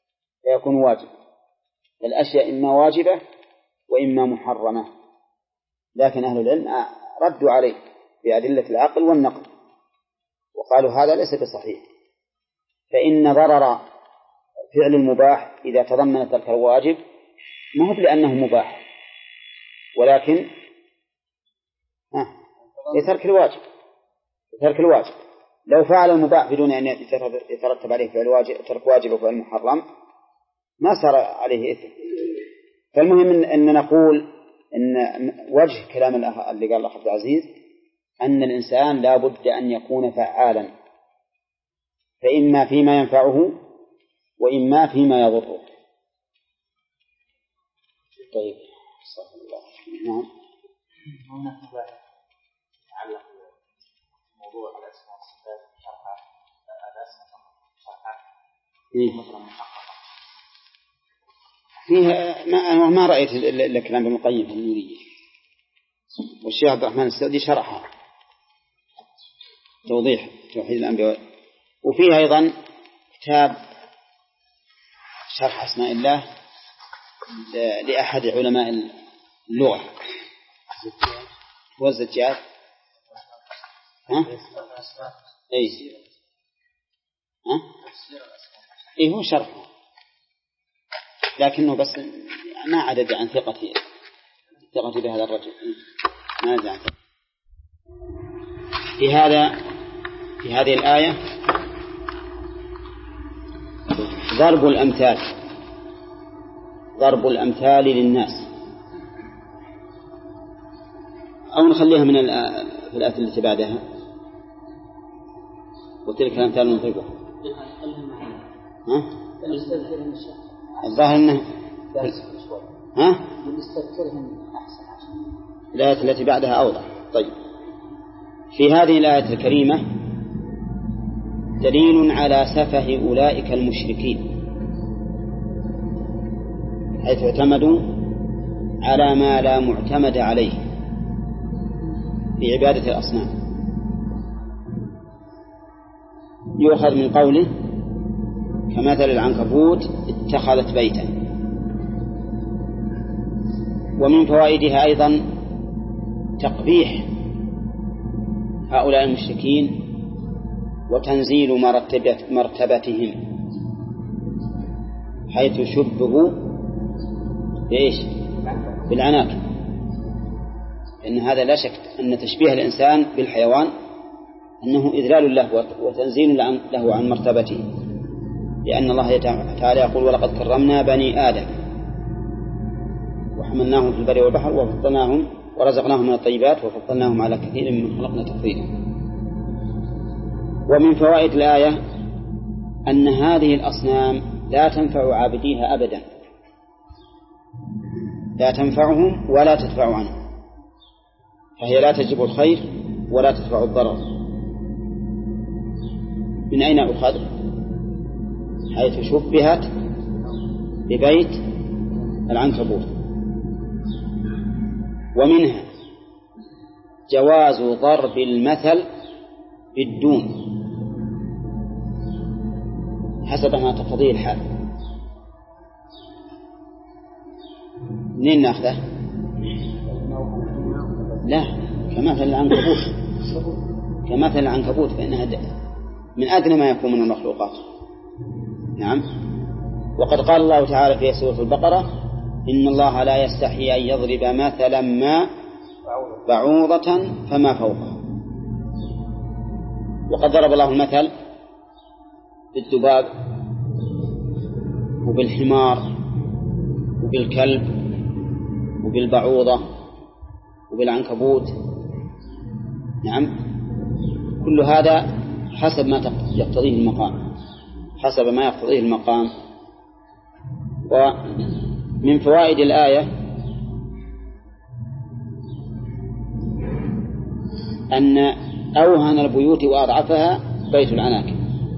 الأشياء إما واجبة وإما محرمة. لكن أهل العلم ردوا عليه بأدلة العقل والنقل وقالوا هذا ليس بصحيح، فإن ضرر فعل المباح إذا تضمن ترك الواجب ما هو لأنه مباح، ولكن لترك الواجب. لو فعل المباح بدون أن يترتب عليه فعل واجب، ترك واجب وفعل محرم، ما صار عليه إثم. فالمهم أن نقول إن وجه كلام اللي قال الأخ عبد العزيز أن الإنسان لا بد أن يكون فعالا، فإما فيما ينفعه وإما فيما يضره. طيب صلى الله عليه وسلم. نعم. هناك مباحث تتعلق بموضوع الأسماء والصفات شرحها الأسماء مثلا محققة فيها ما رأيت إلا كلام ابن القيم في النورية، والشيخ عبد الرحمن السعدي شرحها توضيح توحيد الأنبياء. وفيها أيضا كتاب شرح أسماء الله لأحد علماء اللغة هو الزجاج. إيه هو شرحه، لكنه بس ما عدد عن ثقتي بهذا الرجل، ما عدد عن ثقتي. في هذه الآية ضرب الأمثال للناس، أو نخليها من في الآية التي بعدها وتلك الأمثال نضربها. الظاهر أنه الآية التي بعدها أوضح. طيب، في هذه الآية الكريمة دليل على سفه أولئك المشركين، حيث اعتمدوا على ما لا معتمد عليه في عبادة الأصنام. يؤخذ من قوله كمثل العنكبوت اتخذت بيتا. ومن فوائدها أيضا تقبيح هؤلاء المشركين وتنزيل مرتبتهم، حيث شبهوا بالعناكب، إن هذا لا شك أن تشبيه الإنسان بالحيوان أنه إذلال له وتنزيل له عن مرتبته، لأن الله تعالى يقول ولقد كرمنا بني آدم وحملناهم في البر والبحر وفضلناهم ورزقناهم من الطيبات وفضلناهم على كثير من خلقنا تفضيلا. ومن فوائد الآية أن هذه الأصنام لا تنفع عابديها أبدا، لا تنفعهم ولا تدفع عنهم، فهي لا تجلب الخير ولا تدفع الضرر. من أين أخذ؟ حيث شبهت ببيت العنكبوت. ومنها جواز ضرب المثل بالدون حسب ما تقتضيه الحال. منين نأخذه؟ لا، كمثل العنكبوت فإنها من أدنى ما يكون من المخلوقات. نعم. وقد قال الله تعالى في سورة البقرة إن الله لا يستحي أن يضرب مثلا ما بعوضة فما فوقها. وقد ضرب الله المثل بالذباب وبالحمار وبالكلب وبالبعوضة وبالعنكبوت. نعم، كل هذا حسب ما يقتضيه المقام. ومن فوائد الآية أن أوهن البيوت وأضعفها بيت العناكب.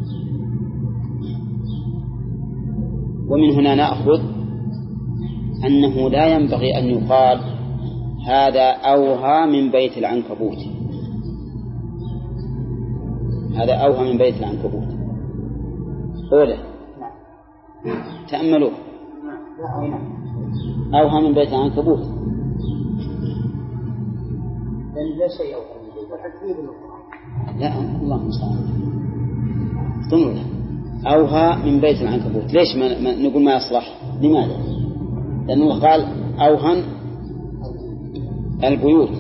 ومن هنا نأخذ أنه لا ينبغي أن يقال هذا أوهى من بيت العنكبوت، هذا أوهى من بيت العنكبوت. أولا تأملوا، أوهى من بيت العنكبوت لا شيء أوهى من بيت العنكبوت. لا الله المستعان. انظروا أوهى من بيت العنكبوت. ليش ما نقول ما يصلح؟ لماذا؟ لأنه قال أوهن البيوت،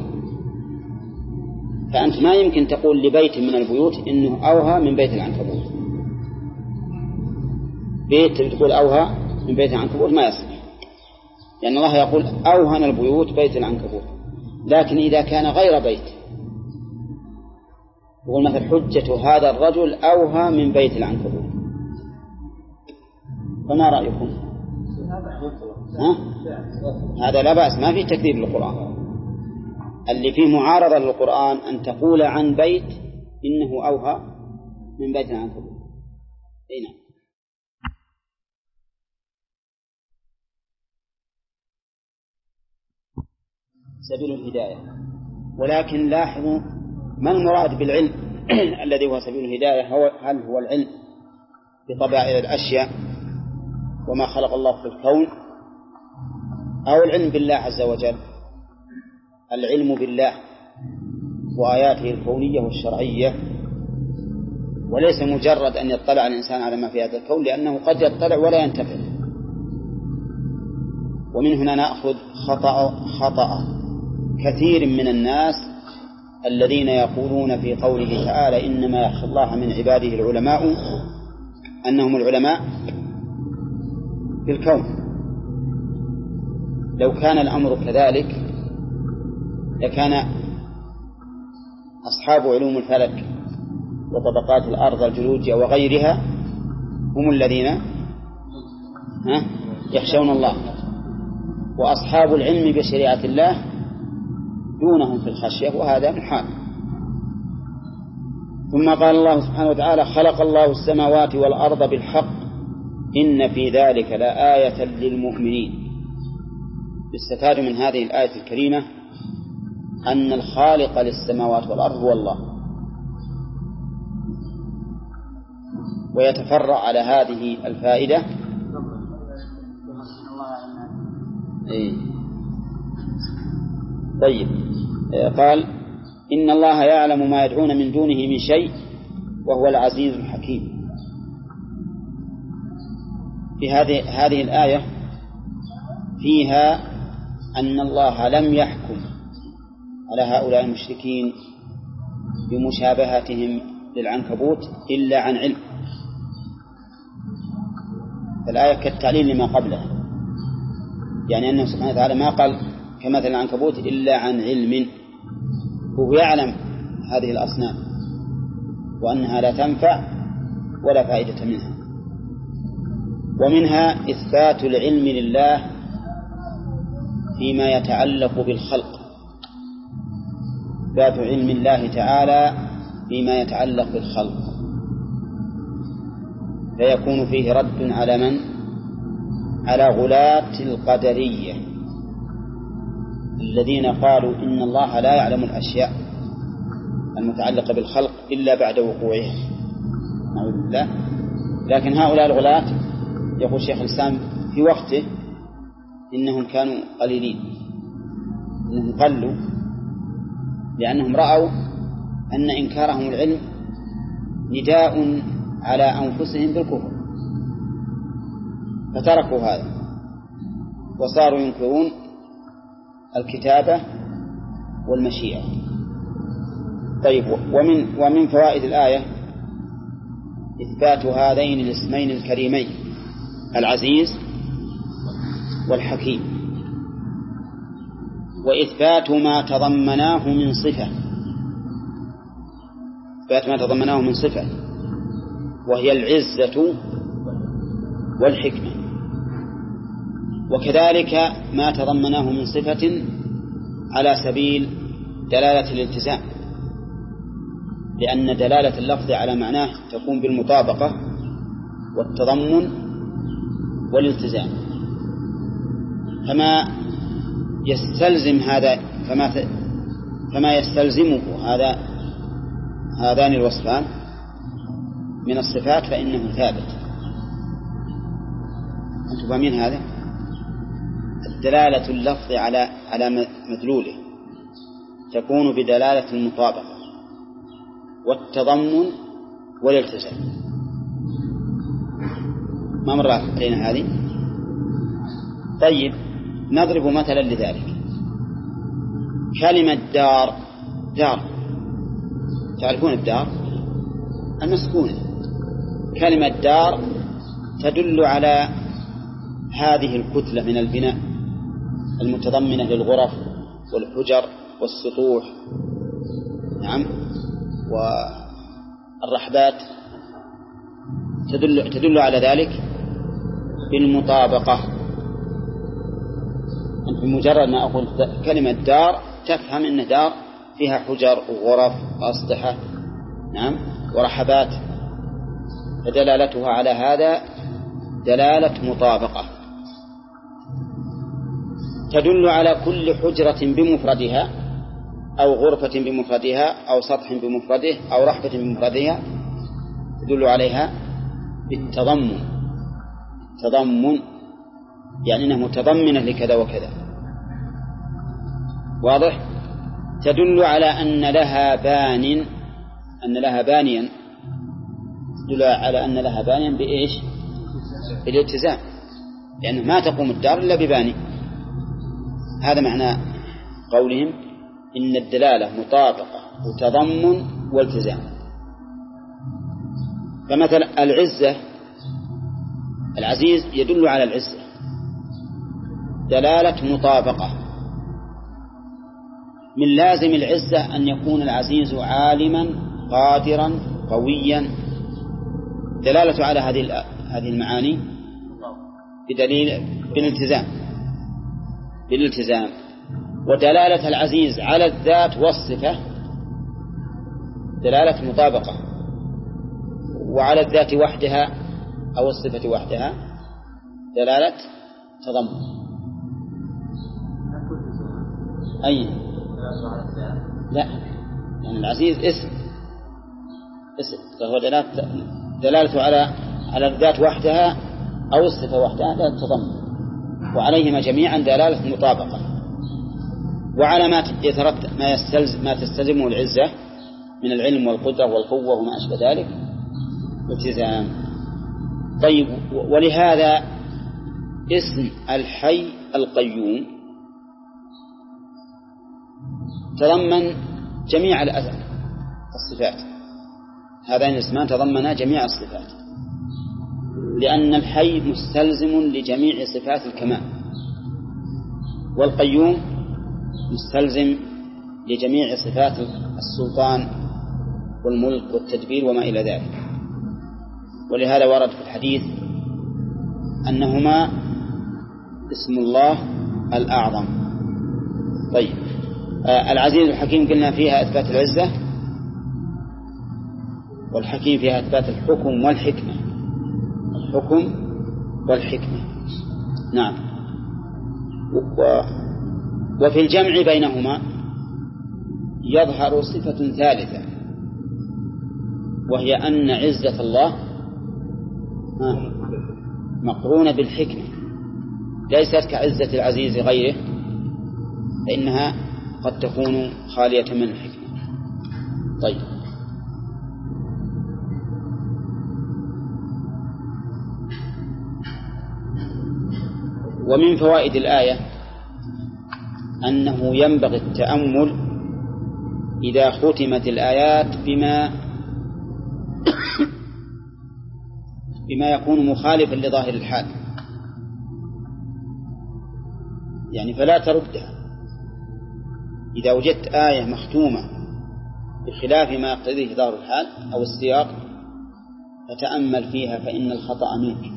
فأنت ما يمكن تقول لبيت من البيوت إنه أوهى من بيت العنكبوت. بيت تقول أوهى من بيت العنكبوت ما يصلح، لأن الله يقول أوهن البيوت بيت العنكبوت. لكن إذا كان غير بيت، يقول مثل حجة هذا الرجل أوهى من بيت العنكبوت، فما رأيكم؟ هذا لا بأس، ما فيه تكذيب للقرآن. اللي فيه معارضة للقرآن أن تقول عن بيت إنه أوهى من بيت العنكبوت. نعم. سبيل الهداية. ولكن لاحظوا ما المراد بالعلم الذي هو سبيل الهداية؟ هل هو العلم بطبائع الأشياء وما خلق الله في الكون، أو العلم بالله عز وجل؟ العلم بالله وآياته الكونية والشرعية، وليس مجرد أن يطلع الإنسان على ما في هذا الكون، لأنه قد يطلع ولا ينتفع. ومن هنا نأخذ خطأ كثير من الناس الذين يقولون في قوله تعالى إنما يخشى الله من عباده العلماء، أنهم العلماء في الكون. لو كان الأمر كذلك لكان أصحاب علوم الفلك وطبقات الأرض الجيولوجيا وغيرها هم الذين يخشون الله، وأصحاب العلم بشريعة الله دونهم في الخشية، وهذا محال. ثم قال الله سبحانه وتعالى خلق الله السماوات والأرض بالحق إن في ذلك لآية للمؤمنين. يستفاد من هذه الآية الكريمة أن الخالق للسماوات والأرض هو الله، ويتفرع على هذه الفائدة طيب قال إن الله يعلم ما يدعون من دونه من شيء وهو العزيز الحكيم. في هذه الآية فيها أن الله لم يحكم على هؤلاء المشركين بمشابهتهم للعنكبوت إلا عن علم. فالآية كالتعليل لما قبلها، يعني أنه سبحانه وتعالى ما قال كمثل العنكبوت إلا عن علم، هو يعلم هذه الأصنام وأنها لا تنفع ولا فائدة منها. ومنها إثبات العلم لله فيما يتعلق بالخلق، إثبات علم الله تعالى فيما يتعلق بالخلق، فيكون فيه رد على من؟ على غلاة القدرية الذين قالوا إن الله لا يعلم الأشياء المتعلقة بالخلق إلا بعد وقوعها، نعوذ بالله. لكن هؤلاء الغلاة يقول شيخ الإسلام في وقته إنهم كانوا قليلين، إنهم قلوا، لأنهم رأوا أن إنكارهم العلم نداء على أنفسهم بالكفر، فتركوا هذا وصاروا ينكرون الكتابة والمشيئة. طيب ومن فوائد الآية إثبات هذين الاسمين الكريمين العزيز والحكيم، وإثبات ما تضمناه من صفة، إثبات ما تضمناه من صفة وهي العزة والحكمة، وكذلك ما تضمناه من صفة على سبيل دلالة الالتزام، لأن دلالة اللفظ على معناه تكون بالمطابقة والتضمن والالتزام، كما يستلزمه هذان الوصفان من الصفات فإنه ثابت. أنتم فاهمين هذا؟ دلالة اللفظ على مدلوله تكون بدلالة المطابقة والتضمن والالتزام. ما مر علينا هذه؟ طيب، نضرب مثلا لذلك. كلمة دار، تعرفون الدار المسكونة. كلمة دار تدل على هذه الكتلة من البناء المتضمنة للغرف والحجر والسطوح، نعم، والرحبات، تدل على ذلك بالمطابقة. أنت بمجرد ما أقول كلمة دار تفهم أن دار فيها حجر وغرف وأسطحة، نعم، ورحبات، فدلالتها على هذا دلالة مطابقة. تدل على كل حجرة بمفردها أو غرفة بمفردها أو سطح بمفرده أو رحبة بمفردها، تدل عليها بالتضمن، يعني أنها متضمنة لكذا وكذا. واضح؟ تدل على أن لها بانيا، تدل على أن لها بانيا بإيش؟ بالالتزام، لأنه ما تقوم الدار إلا بباني. هذا معنى قولهم إن الدلالة مطابقة وتضمن والتزام. فمثلا العزة، العزيز يدل على العزة دلالة مطابقة. من لازم العزة أن يكون العزيز عالما قادرا قويا، دلالة على هذه المعاني بدليل بالالتزام. ودلالة العزيز على الذات والصفة دلالة مطابقة، وعلى الذات وحدها أو الصفة وحدها دلالة تضمن. أي لا، يعني العزيز اسم فهو دلالة على الذات وحدها أو الصفة وحدها دلالة تضمن، وعليهما جميعا دلالة مطابقة. وعلى ما تستلزمه العزة من العلم والقدرة والقوة وما أشبه ذلك التزام. طيب، ولهذا اسم الحي القيوم تضمن جميع الصفات. هذان الاسمان تضمنا جميع الصفات، لأن الحي مستلزم لجميع صفات الكمال، والقيوم مستلزم لجميع صفات السلطان والملك والتدبير وما إلى ذلك. ولهذا ورد في الحديث أنهما اسم الله الأعظم. طيب، العزيز الحكيم قلنا فيها إثبات العزة، والحكيم فيها إثبات الحكم والحكمة. نعم. وفي الجمع بينهما يظهر صفة ثالثة، وهي أن عزة الله مقرونة بالحكمة، ليست كعزة العزيز غيره، فإنها قد تكون خالية من الحكمة. طيب، ومن فوائد الآية أنه ينبغي التأمل إذا ختمت الآيات بما يكون مخالفا لظاهر الحال، يعني فلا تردها. إذا وجدت آية مختومة بخلاف ما يقتضيه ظاهر الحال أو السياق فتأمل فيها، فإن الخطأ منك.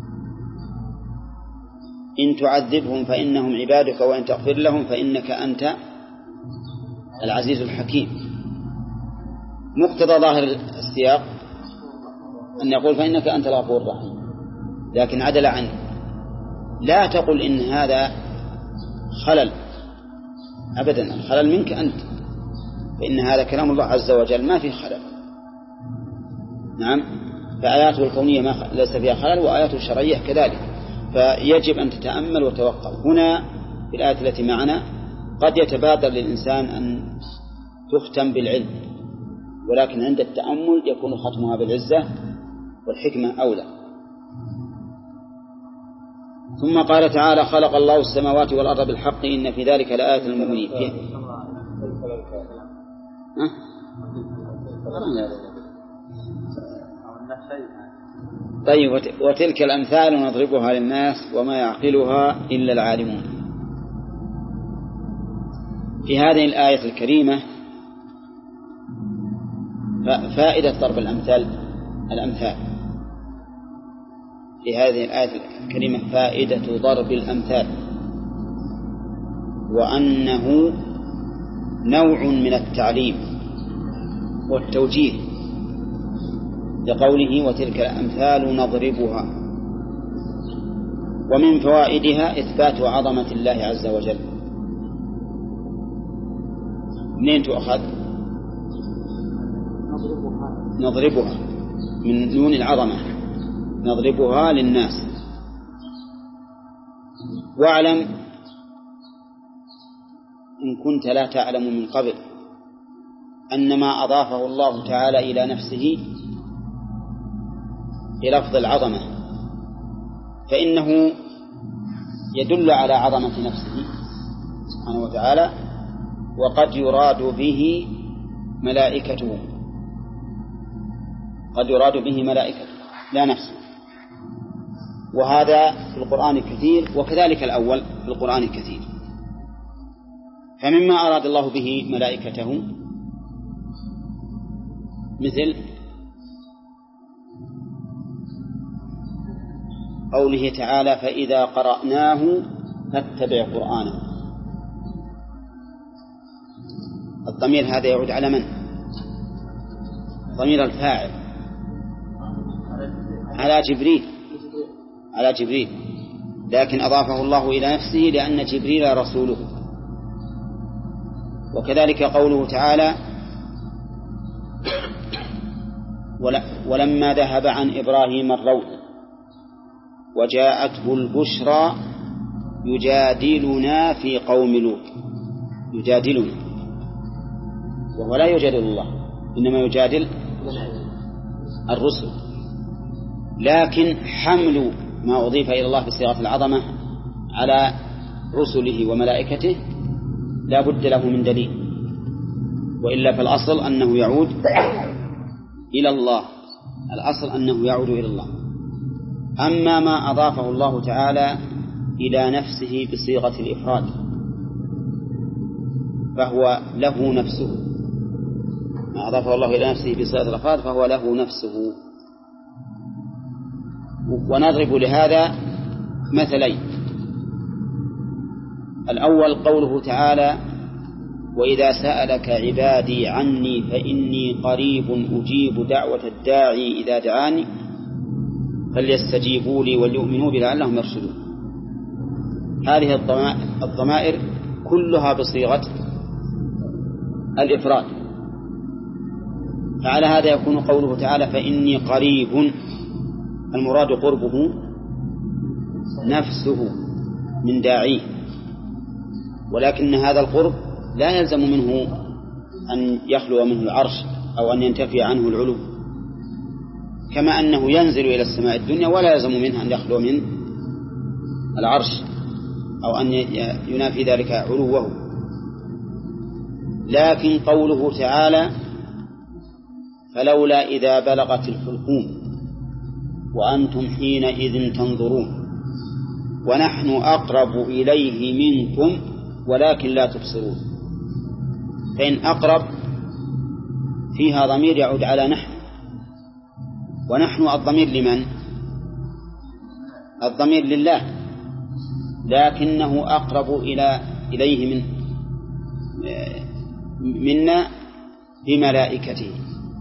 إن تعذبهم فإنهم عبادك وإن تغفر لهم فإنك أنت العزيز الحكيم. مقتضى ظاهر السياق أن يقول فإنك أنت الغفور الرحيم، لكن عدل عنه. لا تقل إن هذا خلل أبدا، الخلل منك أنت، فإن هذا كلام الله عز وجل ما فيه خلل. نعم، فآياته الكونية ليس فيها خلل، وآياته الشرعية كذلك، فيجب أن تتأمل وتوقف. هنا في الآية التي معنا قد يتبادر للإنسان أن تختم بالعلم، ولكن عند التأمل يكون ختمها بالعزة والحكمة أولى. ثم قال تعالى خلق الله السماوات والأرض بالحق إن في ذلك لآية للمؤمنين. طيب، وتلك الأمثال نضربها للناس وما يعقلها إلا العالمون. في هذه الآية الكريمة فائدة ضرب الأمثال. في هذه الآية الكريمة فائدة ضرب الأمثال، وأنه نوع من التعليم والتوجيه لقوله وتلك الأمثال نضربها. ومن فوائدها إثبات عظمة الله عز وجل. منين تؤخذ؟ نضربها من نون العظمة، نضربها للناس. واعلم إن كنت لا تعلم من قبل أن ما أضافه الله تعالى إلى نفسه بلفظ العظمة فإنه يدل على عظمة نفسه سبحانه وتعالى، وقد يراد به ملائكته، قد يراد به ملائكته لا نفسه. وهذا في القرآن كثير، وكذلك الأول في القرآن كثير. فمما أراد الله به ملائكته مثل قوله تعالى فإذا قرأناه فاتبع قرآنه. الضمير هذا يعود على من؟ ضمير الفاعل على جبريل، لكن أضافه الله إلى نفسه لأن جبريل رسوله. وكذلك قوله تعالى ولما ذهب عن إبراهيم الروع وجاءته البشرى يجادلنا في قوم لوط. يجادلنا، وهو لا يجادل الله، إنما يجادل الرسل. لكن حمل ما أضيف إلى الله بصيغة العظمة على رسله وملائكته لا بد له من دليل، وإلا فالأصل أنه يعود إلى الله، الأصل أنه يعود إلى الله. أما ما أضافه الله تعالى إلى نفسه بصيغة الإفراد فهو له نفسه، ما أضافه الله إلى نفسه بصيغة الإفراد فهو له نفسه. ونضرب لهذا مثلين. الأول قوله تعالى وإذا سألك عبادي عني فإني قريب أجيب دعوة الداعي إذا دعاني فليستجيبوا لي وليؤمنوا بي لعلهم يرشدون. هذه الضمائر كلها بصيغة الإفراد، فعلى هذا يكون قوله تعالى فإني قريب المراد قربه نفسه من داعيه، ولكن هذا القرب لا يلزم منه أن يخلو منه العرش أو أن ينتفي عنه العلو، كما أنه ينزل إلى السماء الدنيا ولا يلزم منه أن يخلو من العرش أو أن ينافي ذلك علوه. لكن قوله تعالى فلولا إذا بلغت الحلقوم وأنتم حينئذ تنظرون ونحن أقرب إليه منكم ولكن لا تبصرون. فإن أقرب فيها ضمير يعود على نحن، ونحن الضمير لمن؟ الضمير لله، لكنه أقرب إليه منا بملائكته،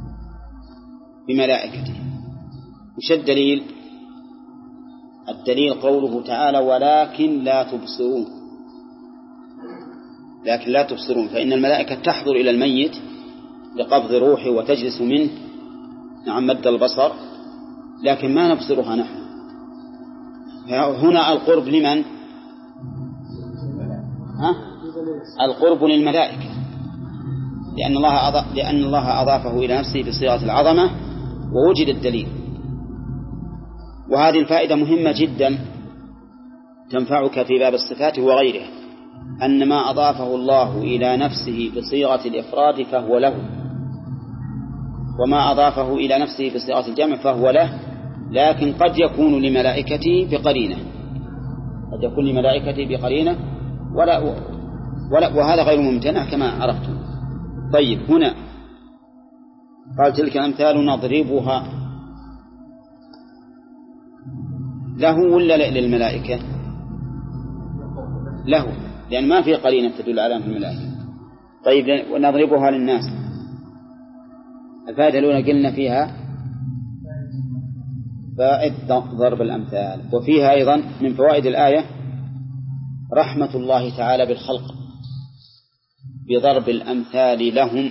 بملائكته. وش الدليل؟ الدليل قوله تعالى ولكن لا تبصرون. لكن لا تبصرون، فإن الملائكة تحضر إلى الميت لقبض روحه وتجلس منه نعم مد البصر، لكن ما نبصرها نحن. هنا القرب لمن؟ القرب للملائكة، لأن الله أضافه إلى نفسه بصيغة العظمة ووجد الدليل. وهذه الفائدة مهمة جدا تنفعك في باب الصفات وغيره، أن ما أضافه الله إلى نفسه بصيغة الإفراد فهو له، وما أضافه إلى نفسه بصيغة الجمع فهو له، لكن قد يكون لملائكته بقرينة، قد يكون لملائكته بقرينة وهذا غير ممتنع كما عرفتم. طيب هنا قال تلك أمثال نضربها له ولا للملائكة؟ له، لأن ما في قرينة تدل على في الملائكة. طيب ونضربها للناس، الفائدة الأولى قلنا فيها فائدة ضرب الأمثال، وفيها أيضا من فوائد الآية رحمة الله تعالى بالخلق بضرب الأمثال لهم،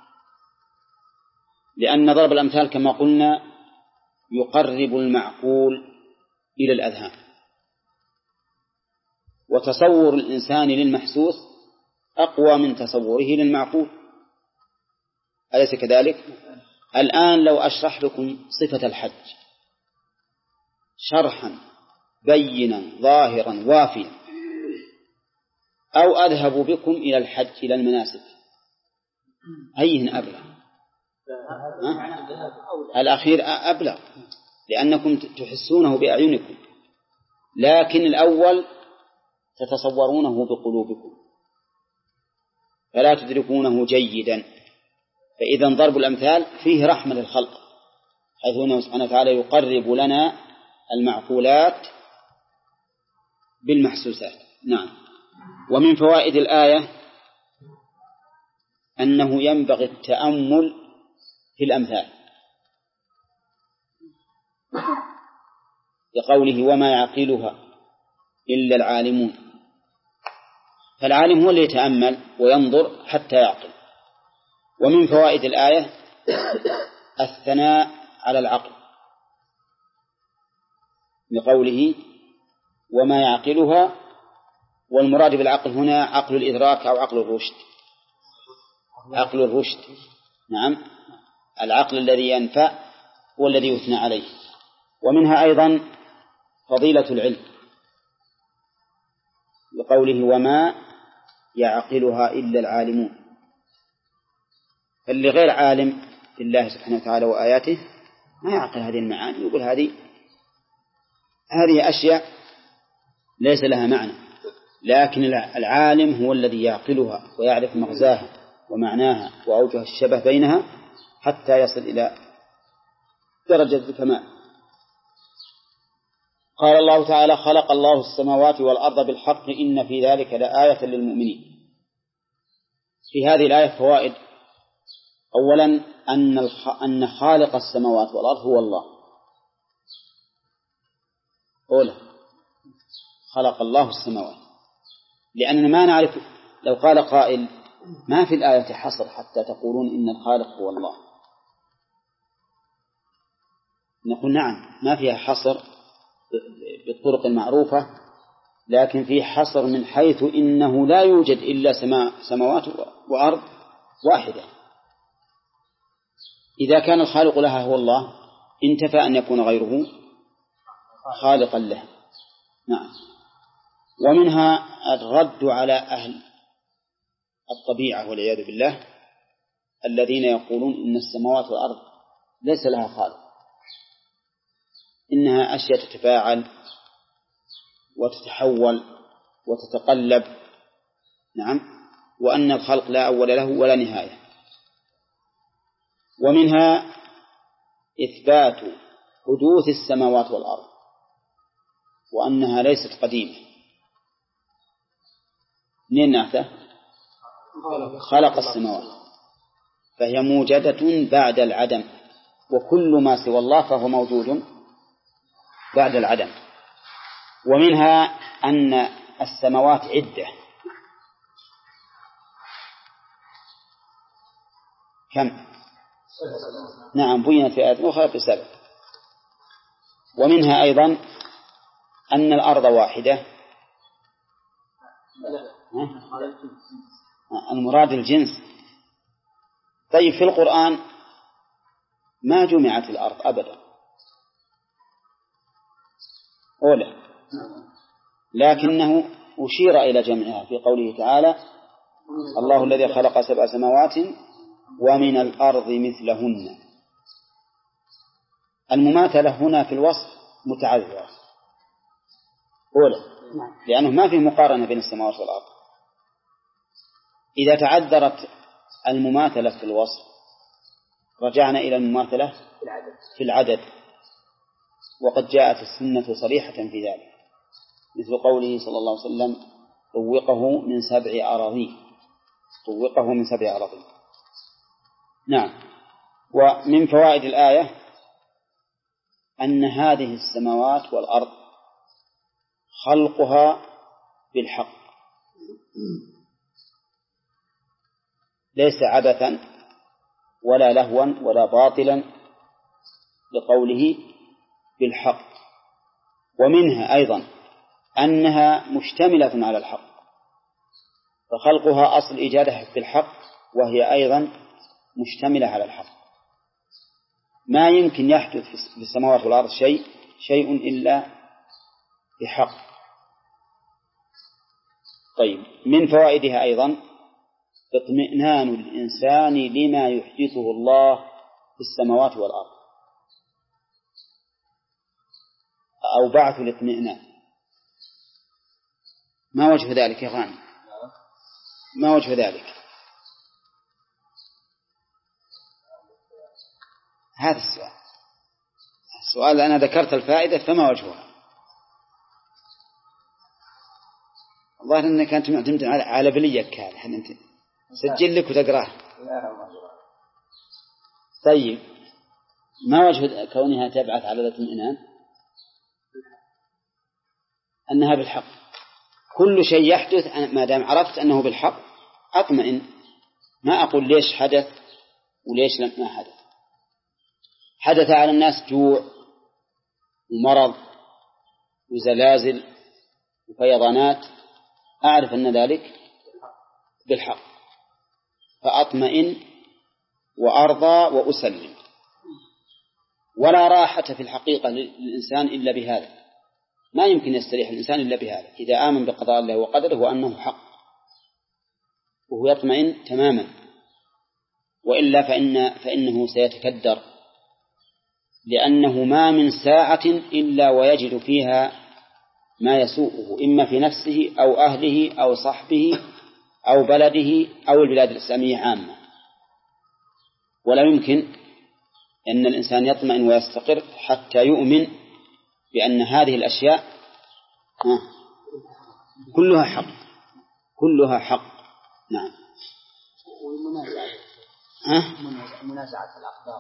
لأن ضرب الأمثال كما قلنا يقرب المعقول إلى الأذهان، وتصور الإنسان للمحسوس أقوى من تصوره للمعقول، أليس كذلك؟ الآن لو أشرح لكم صفة الحج شرحا بينا ظاهرا وافيا، أو أذهب بكم إلى الحج إلى المناسك، أيهن أبلغ؟ الأخير أبلغ، لأنكم تحسونه بأعينكم، لكن الأول تتصورونه بقلوبكم فلا تدركونه جيدا. فإذا ضرب الأمثال فيه رحمة للخلق، حيث أنه سبحانه وتعالى يقرب لنا المعقولات بالمحسوسات. نعم. ومن فوائد الآية أنه ينبغي التأمل في الأمثال، لقوله وما يعقلها إلا العالمون، فالعالم هو اللي يتأمل وينظر حتى يعقل. ومن فوائد الآية الثناء على العقل، لقوله وما يعقلها، والمراد بالعقل هنا عقل الإدراك أو عقل الرشد. عقل الرشد، نعم، العقل الذي ينفع والذي يثنى عليه. ومنها أيضا فضيلة العلم، لقوله وما يعقلها إلا العالمون، فاللي غير عالم بالله سبحانه وتعالى وآياته ما يعقل هذه المعاني، يقول هذه أشياء ليس لها معنى، لكن العالم هو الذي يعقلها ويعرف مغزاها ومعناها وأوجه الشبه بينها حتى يصل إلى درجة الكمال. قال الله تعالى خلق الله السماوات والأرض بالحق إن في ذلك لآية للمؤمنين. في هذه الآية فوائد. أولا أن خالق السماوات والأرض هو الله، أولا خلق الله السماوات، لأننا ما نعرف. لو قال قائل ما في الآية حصر حتى تقولون إن الخالق هو الله، نقول نعم ما فيها حصر بالطرق المعروفة، لكن فيه حصر من حيث إنه لا يوجد إلا سماوات وأرض واحدة. إذا كان الخالق لها هو الله انتفى أن يكون غيره خالقا له. نعم. ومنها الرد على أهل الطبيعة والعياذ بالله الذين يقولون إن السماوات والأرض ليس لها خالق، إنها أشياء تتفاعل وتتحول وتتقلب، نعم، وأن الخلق لا أول له ولا نهاية. ومنها إثبات حدوث السماوات والأرض وأنها ليست قديمة. منين نعرفه؟ خلق السماوات، فهي موجدة بعد العدم، وكل ما سوى الله فهو موجود بعد العدم. ومنها أن السماوات عدة، كم؟ نعم، بينت في آيات أخرى في 7. ومنها أيضا أن الأرض واحدة، المراد الجنس. طيب في القرآن ما جمعت الأرض أبدا أولا، لكنه أشير إلى جمعها في قوله تعالى: الله الذي خلق 7 سماوات ومن الأرض مثلهن. المماثلة هنا في الوصف متعذرة أولا، لأنه ما في مقارنة بين السماوات والأرض. إذا تعذرت المماثلة في الوصف رجعنا إلى المماثلة في العدد، وقد جاءت السنة صريحة في ذلك، مثل قوله صلى الله عليه وسلم: طوقه من 7 أراضين، طوقه من 7 أراضين. نعم. ومن فوائد الآية أن هذه السماوات والأرض خلقها بالحق، ليس عبثا ولا لهوا ولا باطلا، لقوله بالحق. ومنها أيضا أنها مشتملة على الحق، فخلقها أصل إيجادها بالحق، وهي أيضا مشتملة على الحق. ما يمكن يحدث في السماوات والأرض شيء إلا بحق. طيب، من فوائدها أيضا اطمئنان الإنسان لما يحدثه الله في السماوات والأرض، أو بعث الاطمئنان. ما وجه ذلك يا غانم؟ ما وجه ذلك؟ هذا السؤال أنا ذكرت الفائدة، فما وجهها؟ الظاهر أنك أنت معتمد على بليك هذا، أنت سجل لك وتقراه. طيب، ما وجه كونها تبعث على الاطمئنان؟ أنها بالحق. كل شيء يحدث ما دام عرفت أنه بالحق أطمئن، ما أقول ليش حدث وليش ما حدث. حدث على الناس جوع ومرض وزلازل وفيضانات، أعرف أن ذلك بالحق، فأطمئن وأرضى وأسلم. ولا راحة في الحقيقة للإنسان إلا بهذا، ما يمكن يستريح الإنسان إلا بهذا، إذا آمن بقضاء الله وقدره وأنه حق، وهو يطمئن تماما. وإلا فإنه سيتكدر، لأنه ما من ساعة إلا ويجد فيها ما يسوءه، إما في نفسه أو أهله أو صحبه أو بلده أو البلاد الإسلامية عامة. ولا يمكن أن الإنسان يطمئن ويستقر حتى يؤمن بأن هذه الأشياء كلها حق، كلها حق. نعم. منازعة الأقدار،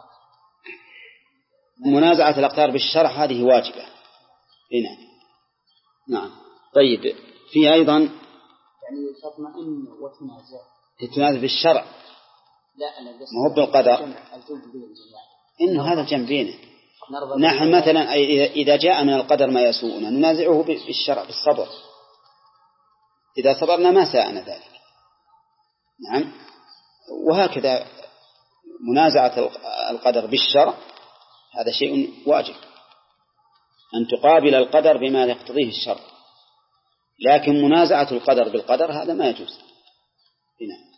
منازعة الأقدار بالشرع هذه واجبة. هنا نعم. طيب، في أيضا يعني تطمئن وتنازع بالشرع، لا أنا ما هو بالقدر، إنه هذا الجمع بينه. نحن مثلا إذا جاء من القدر ما يسوءنا ننازعه بالشرع بالصبر، إذا صبرنا ما ساءنا ذلك. نعم. وهكذا منازعة القدر بالشرع هذا شيء واجب، أن تقابل القدر بما يقتضيه الشرع. لكن منازعة القدر بالقدر هذا ما يجوز. هنا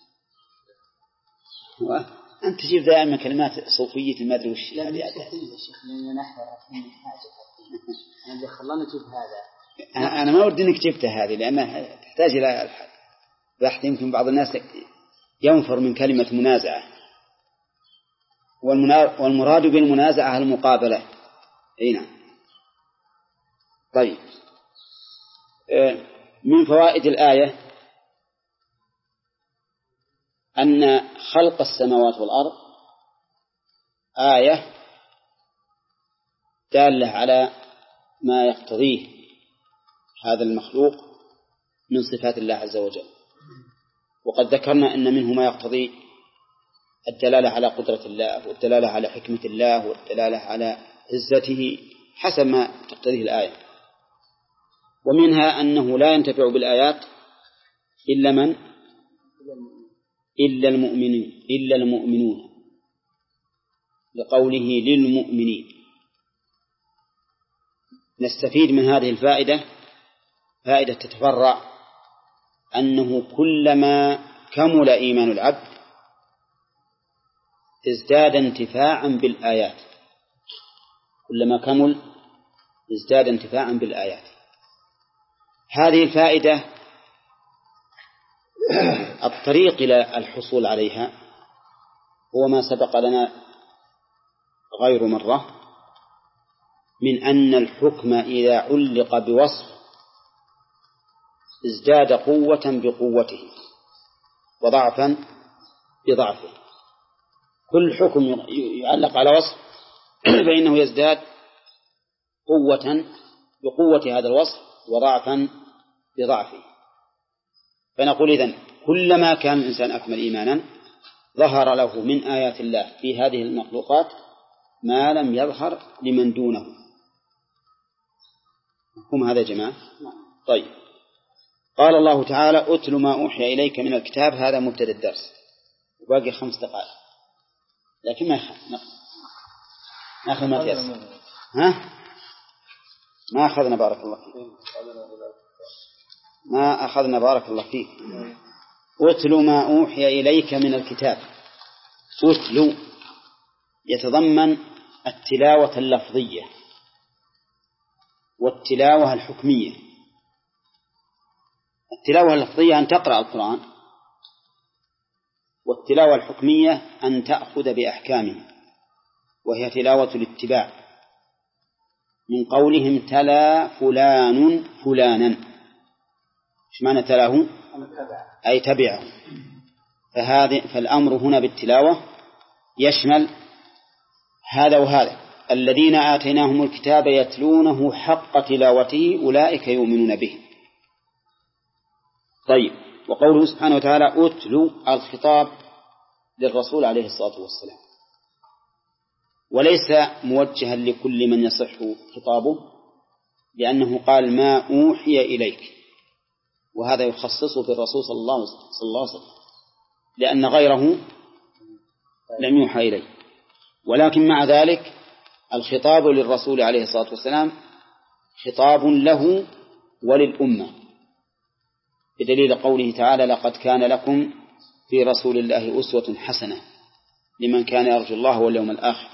أنت تجيب دائما كلمات صوفية ما أدري وش هذه. لا يا شيخ، لأن نحن عارفين حاجة، أنا اللي خلاني أجيب هذا. أنا ما ودي إنك جبتها هذه، لأنها تحتاج إلى بحث. يمكن بعض الناس ينفر من كلمة منازعة، والمراد بالمنازعة المقابلة. هنا طيب، من فوائد الآية أن خلق السماوات والأرض آية دالة على ما يقتضيه هذا المخلوق من صفات الله عز وجل. وقد ذكرنا أن منه ما يقتضي الدلالة على قدرة الله والدلالة على حكمة الله والدلالة على عزته حسب ما تقتضيه الآية. ومنها أنه لا ينتفع بالآيات إلا المؤمنون لقوله للمؤمنين. نستفيد من هذه الفائدة فائدة تتفرع أنه كلما كمل إيمان العبد ازداد انتفاعا بالآيات، كلما كمل ازداد انتفاعا بالآيات. هذه الفائدة الطريق إلى الحصول عليها هو ما سبق لنا غير مرة من أن الحكم إذا علق بوصف ازداد قوة بقوته وضعفا بضعفه. كل حكم يعلق على وصف فإنه يزداد قوة بقوة هذا الوصف وضعفا بضعفه. فنقول إذن كلما كان الإنسان أكمل إيمانا ظهر له من آيات الله في هذه المخلوقات ما لم يظهر لمن دونه. هم هذا جماعة. طيب، قال الله تعالى أتل ما أوحي إليك من الكتاب. هذا مبتدأ الدرس وباقي 5 دقائق، لكن ما أخذ ما تيسر. ما أخذنا بارك الله فيك، ما أخذنا بارك الله فيك. أتل ما أوحي إليك من الكتاب. أتل يتضمن التلاوة اللفظية والتلاوة الحكمية. التلاوة اللفظية أن تقرأ القرآن، والتلاوة الحكمية أن تأخذ بأحكامه، وهي تلاوة الاتباع، من قولهم تلا فلان فلانا. إيش معنى تلاه؟ أي تبعه. فالأمر هنا بالتلاوة يشمل هذا وهذا. الذين آتيناهم الكتاب يتلونه حق تلاوته أولئك يؤمنون به. طيب، وقوله سبحانه وتعالى أتلو، الخطاب للرسول عليه الصلاة والسلام، وليس موجها لكل من يصح خطابه، لأنه قال ما أوحي إليك، وهذا يخصصه بالرسول صلى الله عليه وسلم، لأن غيره لم يوحى إليه. ولكن مع ذلك الخطاب للرسول عليه الصلاة والسلام خطاب له وللأمة، بدليل قوله تعالى لقد كان لكم في رسول الله أسوة حسنة لمن كان يرجو الله واليوم الآخر،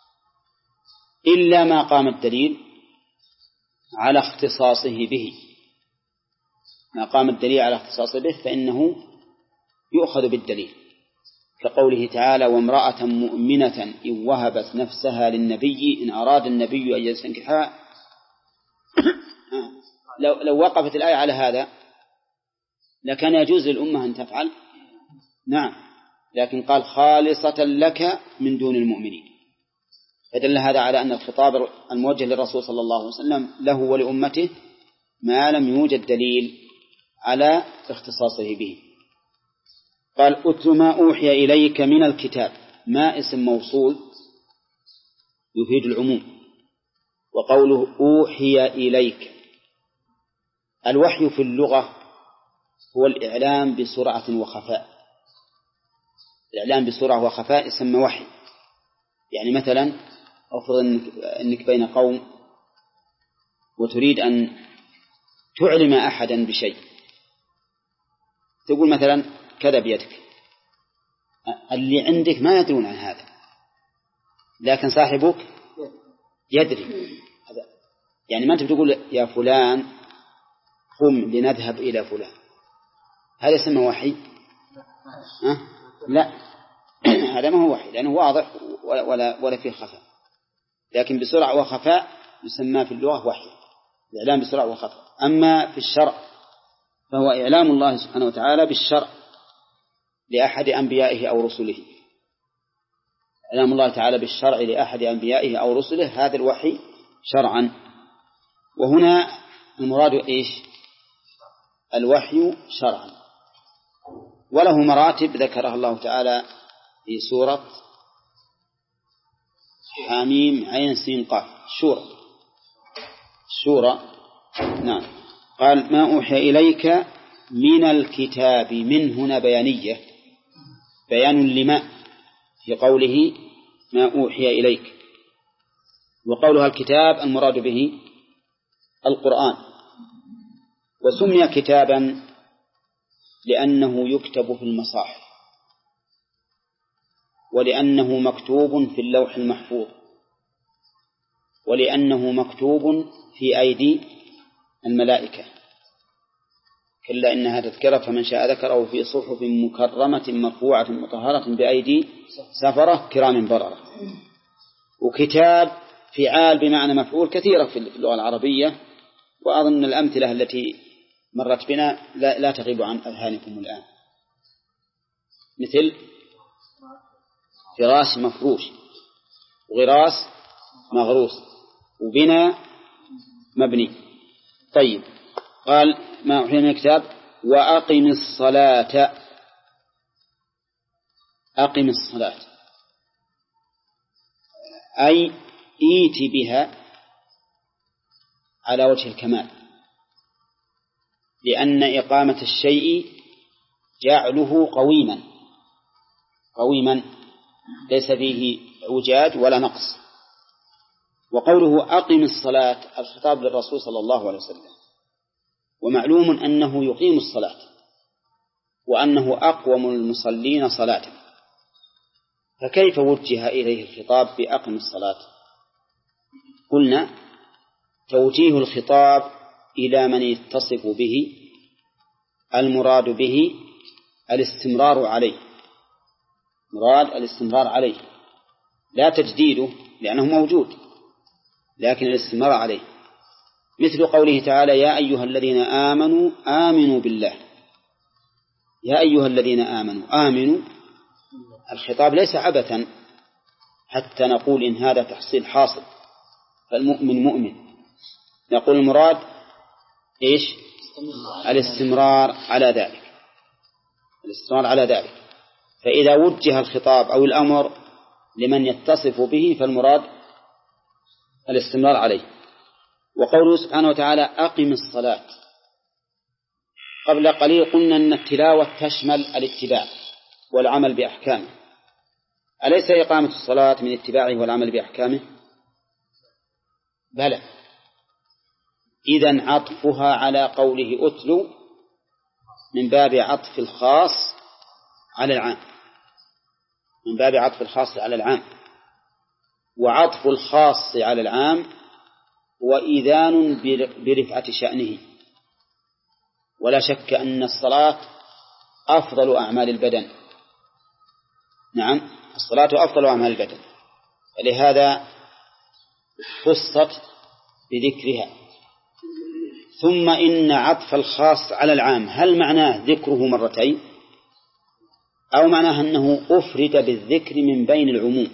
إلا ما قام الدليل على اختصاصه به. ما قام الدليل على اختصاصه به فإنه يؤخذ بالدليل، كقوله تعالى وامرأة مؤمنة إن وهبت نفسها للنبي إن أراد النبي أن يستنكحها. لو وقفت الآية على هذا لكان يجوز للأمة أن تفعل، نعم، لكن قال خالصة لك من دون المؤمنين، فدل هذا على أن الخطاب الموجه للرسول صلى الله عليه وسلم له ولأمته ما لم يوجد دليل على اختصاصه به. قال أتل ما أوحي إليك من الكتاب. ما اسم موصول يفيد العموم، وقوله أوحي إليك. الوحي في اللغة هو الإعلام بسرعة وخفاء. الإعلام بسرعة وخفاء يسمى وحي. يعني مثلا أفرض أنك بين قوم وتريد أن تعلم أحدا بشيء، تقول مثلا كذا بيدك، اللي عندك ما يدرون عن هذا، لكن صاحبك يدري. يعني ما أنت بتقول يا فلان قم لنذهب إلى فلان، هذا يسمى وحي؟ لا، هذا ما هو وحي لأنه واضح ولا فيه خفاء، لكن بسرعة وخفاء يسمى في اللغة وحي، الإعلام بسرعة وخفاء. أما في الشرع فهو إعلام الله سبحانه وتعالى بالشرع لأحد أنبيائه أو رسله. إعلام الله تعالى بالشرع لأحد أنبيائه أو رسله هذا الوحي شرعا. وهنا المراد إيش؟ الوحي شرعا، وله مراتب ذكرها الله تعالى في سورة حميم عين سين قاف شورى. نعم. قال ما أوحي إليك من الكتاب، من هنا بيانية، بيان لما في قوله ما أوحي إليك. وقولها الكتاب المراد به القرآن، وسمي كتابا لأنه يكتب في المصاحف، ولأنه مكتوب في اللوح المحفوظ، ولأنه مكتوب في أيدي الملائكة. كلا إنها تذكرة فمن شاء ذكره في صحف مكرمة مرفوعة مطهرة بأيدي سفرة كرام بررة. وكتاب فعال بمعنى مفعول كثيرة في اللغة العربية، وأظن الأمثلة التي مرت بنا لا تغيب عن أذهانكم الآن، مثل فراش مفروش، وغراس مغروس، وبنى مبني. طيب، قال ما أوحي من الكتاب وأقم الصلاة. أقم الصلاة أي إيت بها على وجه الكمال، لأن إقامة الشيء جعله قويما ليس فيه اعوجاج ولا نقص. وقوله أقم الصلاة الخطاب للرسول صلى الله عليه وسلم، ومعلوم أنه يقيم الصلاة وأنه أقوم المصلين صلاة، فكيف وجه إليه الخطاب بأقم الصلاة؟ قلنا توجيه الخطاب إلى من يتصف به المراد به الاستمرار عليه، مراد الاستمرار عليه لا تجديده لأنه موجود، لكن الاستمرار عليه، مثل قوله تعالى يا أيها الذين آمنوا آمنوا بالله. يا أيها الذين آمنوا الخطاب ليس عبثا حتى نقول إن هذا تحصيل حاصل فالمؤمن مؤمن، نقول المراد إيش؟ الاستمرار على ذلك. فإذا وجه الخطاب أو الأمر لمن يتصف به فالمراد الاستمرار عليه. وقوله سبحانه وتعالى أقم الصلاة، قبل قليل قلنا أن التلاوة تشمل الاتباع والعمل بأحكامه، أليس إقامة الصلاة من اتباعه والعمل بأحكامه؟ بلى، إذن عطفها على قوله أتلو من باب عطف الخاص على العام، وعطف الخاص على العام وإذان برفعة شأنه. ولا شك أن الصلاة أفضل أعمال البدن، نعم الصلاة أفضل أعمال البدن، فلهذا خصت بذكرها. ثم إن عطف الخاص على العام هل معناه ذكره مرتين أو معناه أنه أفرد بالذكر من بين العموم؟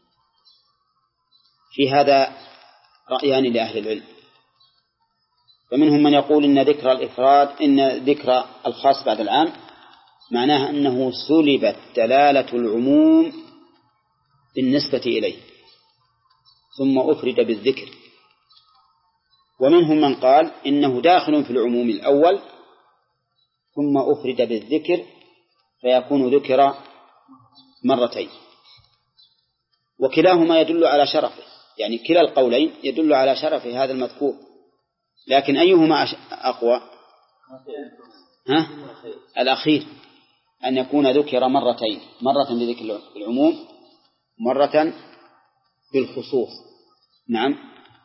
في هذا رأيان لأهل العلم، فمنهم من يقول إن ذكر الخاص بعد العام معناه أنه سلبت دلالة العموم بالنسبة إليه ثم أفرد بالذكر. ومنهم من قال إنه داخل في العموم الأول ثم أفرد بالذكر فيكون ذكر مرتين، وكلاهما يدل على شرفه، يعني كلا القولين يدل على شرف هذا المذكور، لكن أيهما أقوى؟ الأخير، أن يكون ذكر مرتين، مرة بذكر العموم مرة بالخصوص. نعم.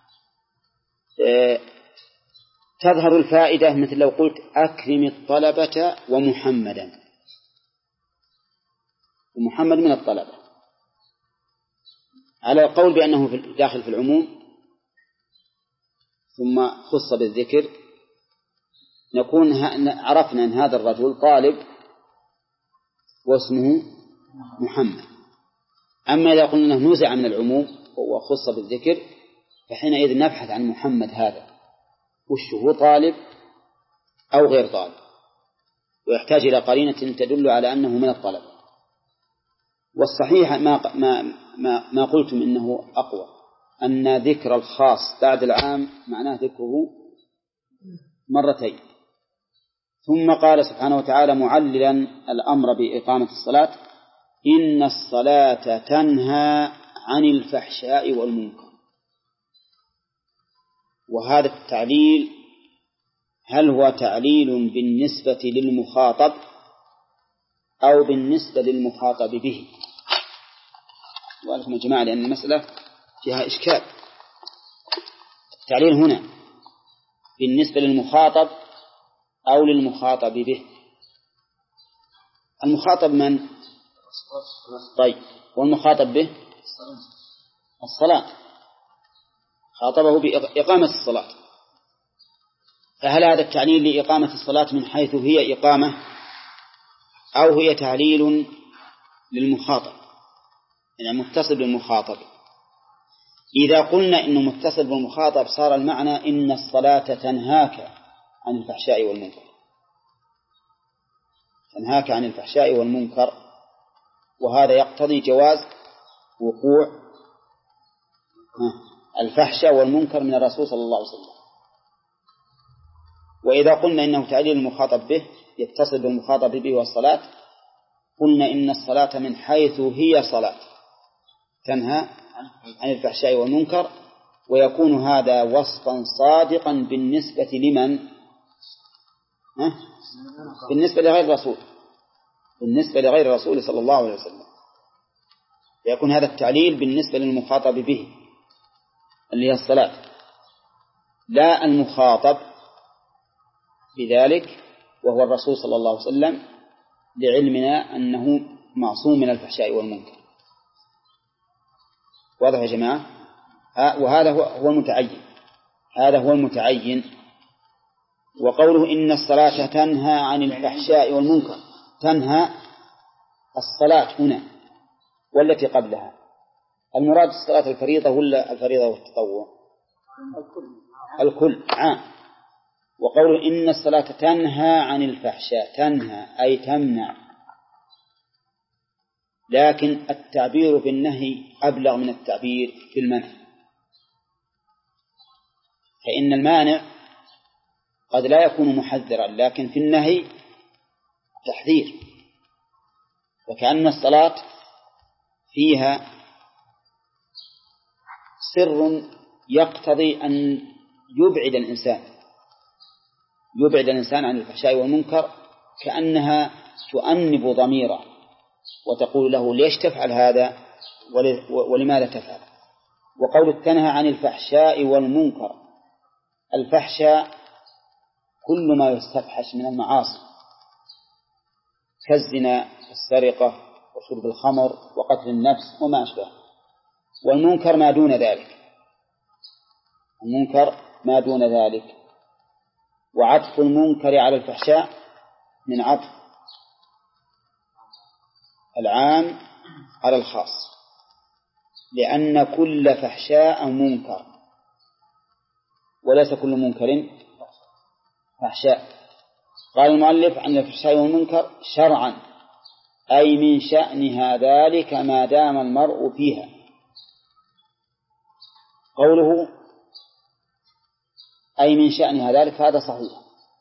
تظهر الفائدة مثل لو قلت أكرم الطلبة ومحمدا، ومحمد من الطلبة، على القول بأنه داخل في العموم ثم خص بالذكر نكون عرفنا أن هذا الرجل طالب واسمه محمد. أما إذا قلنا أنه نزع من العموم وخص بالذكر فحينئذ نبحث عن محمد هذا وش هو، طالب أو غير طالب، ويحتاج إلى قرينة تدل على أنه من الطلب. والصحيح ما قلتم إنه أقوى، أن ذكر الخاص بعد العام معناه ذكره مرتين. ثم قال سبحانه وتعالى معللا الأمر بإقامة الصلاة: إن الصلاة تنهى عن الفحشاء والمنكر. وهذا التعليل هل هو تعليل بالنسبة للمخاطب أو بالنسبة للمخاطب به؟ وقالكم يا جماعة لأن المسألة فيها إشكال. التعليل هنا بالنسبة للمخاطب أو للمخاطب به؟ المخاطب من؟ طيب، والمخاطب به؟ الصلاة، خاطبه بإقامة الصلاة. فهل هذا التعليل لإقامة الصلاة من حيث هي إقامة، أو هي تعليل للمخاطب يعني متصل بالمخاطب؟ إذا قلنا إنه متصل بالمخاطب صار المعنى إن الصلاة تنهاك عن الفحشاء والمنكر، تنهاك عن الفحشاء والمنكر، وهذا يقتضي جواز وقوع الفحشاء والمنكر من الرسول صلى الله عليه وسلم. وإذا قلنا إنه تعليل المخاطب به يتصل بالمخاطب به والصلاة، قلنا إن الصلاة من حيث هي صلاة تنهى عن الفحشاء والمنكر، ويكون هذا وصفا صادقا بالنسبة لمن؟ بالنسبة لغير الرسول، بالنسبة لغير الرسول صلى الله عليه وسلم، يكون هذا التعليل بالنسبة للمخاطب به اللي هي الصلاة، لا المخاطب بذلك وهو الرسول صلى الله عليه وسلم، لعلمنا أنه معصوم من الفحشاء والمنكر. واضح يا جماعة؟ وهذا هو المتعين، هذا هو المتعين. وقوله إن الصلاة تنهى عن الفحشاء والمنكر، تنهى الصلاة هنا والتي قبلها، المراد الصلاة الفريضة ولا الفريضة والتطوع؟ الكل عام. وقوله إن الصلاة تنهى عن الفحشاء، تنهى أي تمنع، لكن التعبير بالنهي أبلغ من التعبير بالمنع، فإن المانع قد لا يكون محذرا، لكن في النهي تحذير. وكأن الصلاة فيها سر يقتضي أن يبعد الإنسان عن الفحشاء والمنكر، كأنها تؤنب ضميره وتقول له ليش تفعل هذا ولماذا تفعل. وقول تنهى عن الفحشاء والمنكر، الفحشاء كل ما يستفحش من المعاصي كالزنا والسرقة وشرب الخمر وقتل النفس وما أشبه، والمنكر ما دون ذلك، المنكر ما دون ذلك. وعطف المنكر على الفحشاء من عطف العام على الخاص، لأن كل فحشاء منكر وليس كل منكر فحشاء. قال المؤلف عن الفحشاء والمنكر شرعا أي من شأنها ذلك ما دام المرء فيها. قوله أي من شأنها ذلك هذا صحيح،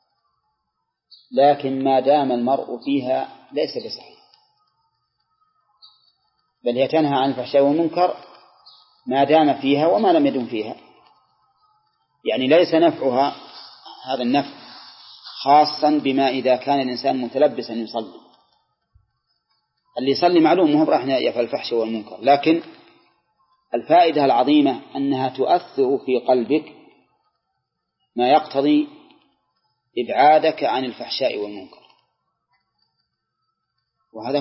لكن ما دام المرء فيها ليس بصحيح، بل هي تنهى عن الفحشاء والمنكر ما دام فيها وما لم يدم فيها، يعني ليس نفعها هذا النفع خاصا بما إذا كان الإنسان متلبسا يصلي. اللي يصلي معلوم مهم راح يفعل الفحش والمنكر، لكن الفائدة العظيمة أنها تؤثر في قلبك ما يقتضي إبعادك عن الفحشاء والمنكر. وهذا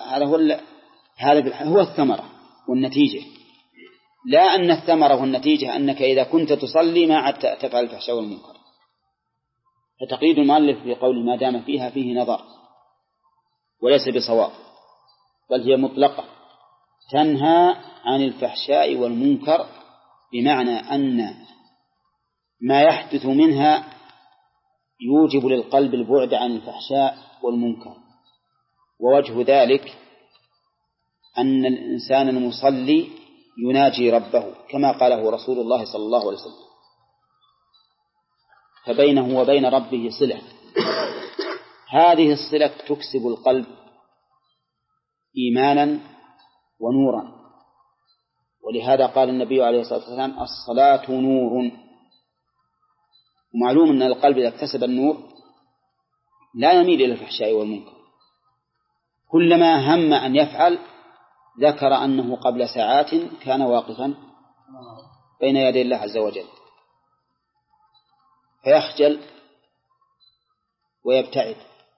هو الثمرة والنتيجة، لا أن الثمرة والنتيجة أنك إذا كنت تصلي ما عدت تفعل الفحشاء والمنكر. فتقييد المؤلف بقول ما دام فيها فيه نظر وليس بصواب، بل هي مطلقة تنهى عن الفحشاء والمنكر بمعنى أن ما يحدث منها يوجب للقلب البعد عن الفحشاء والمنكر. ووجه ذلك أن الإنسان المصلي يناجي ربه كما قاله رسول الله صلى الله عليه وسلم، فبينه وبين ربه صلة، هذه الصلة تكسب القلب إيمانا ونورا. ولهذا قال النبي عليه الصلاة والسلام: الصلاة نور. ومعلوم أن القلب إذا اكتسب النور لا يميل إلى الفحشاء والمنكر، كلما هم أن يفعل ذكر أنه قبل ساعات كان واقفا بين يدي الله عز وجل، فيخجل ويبتعد،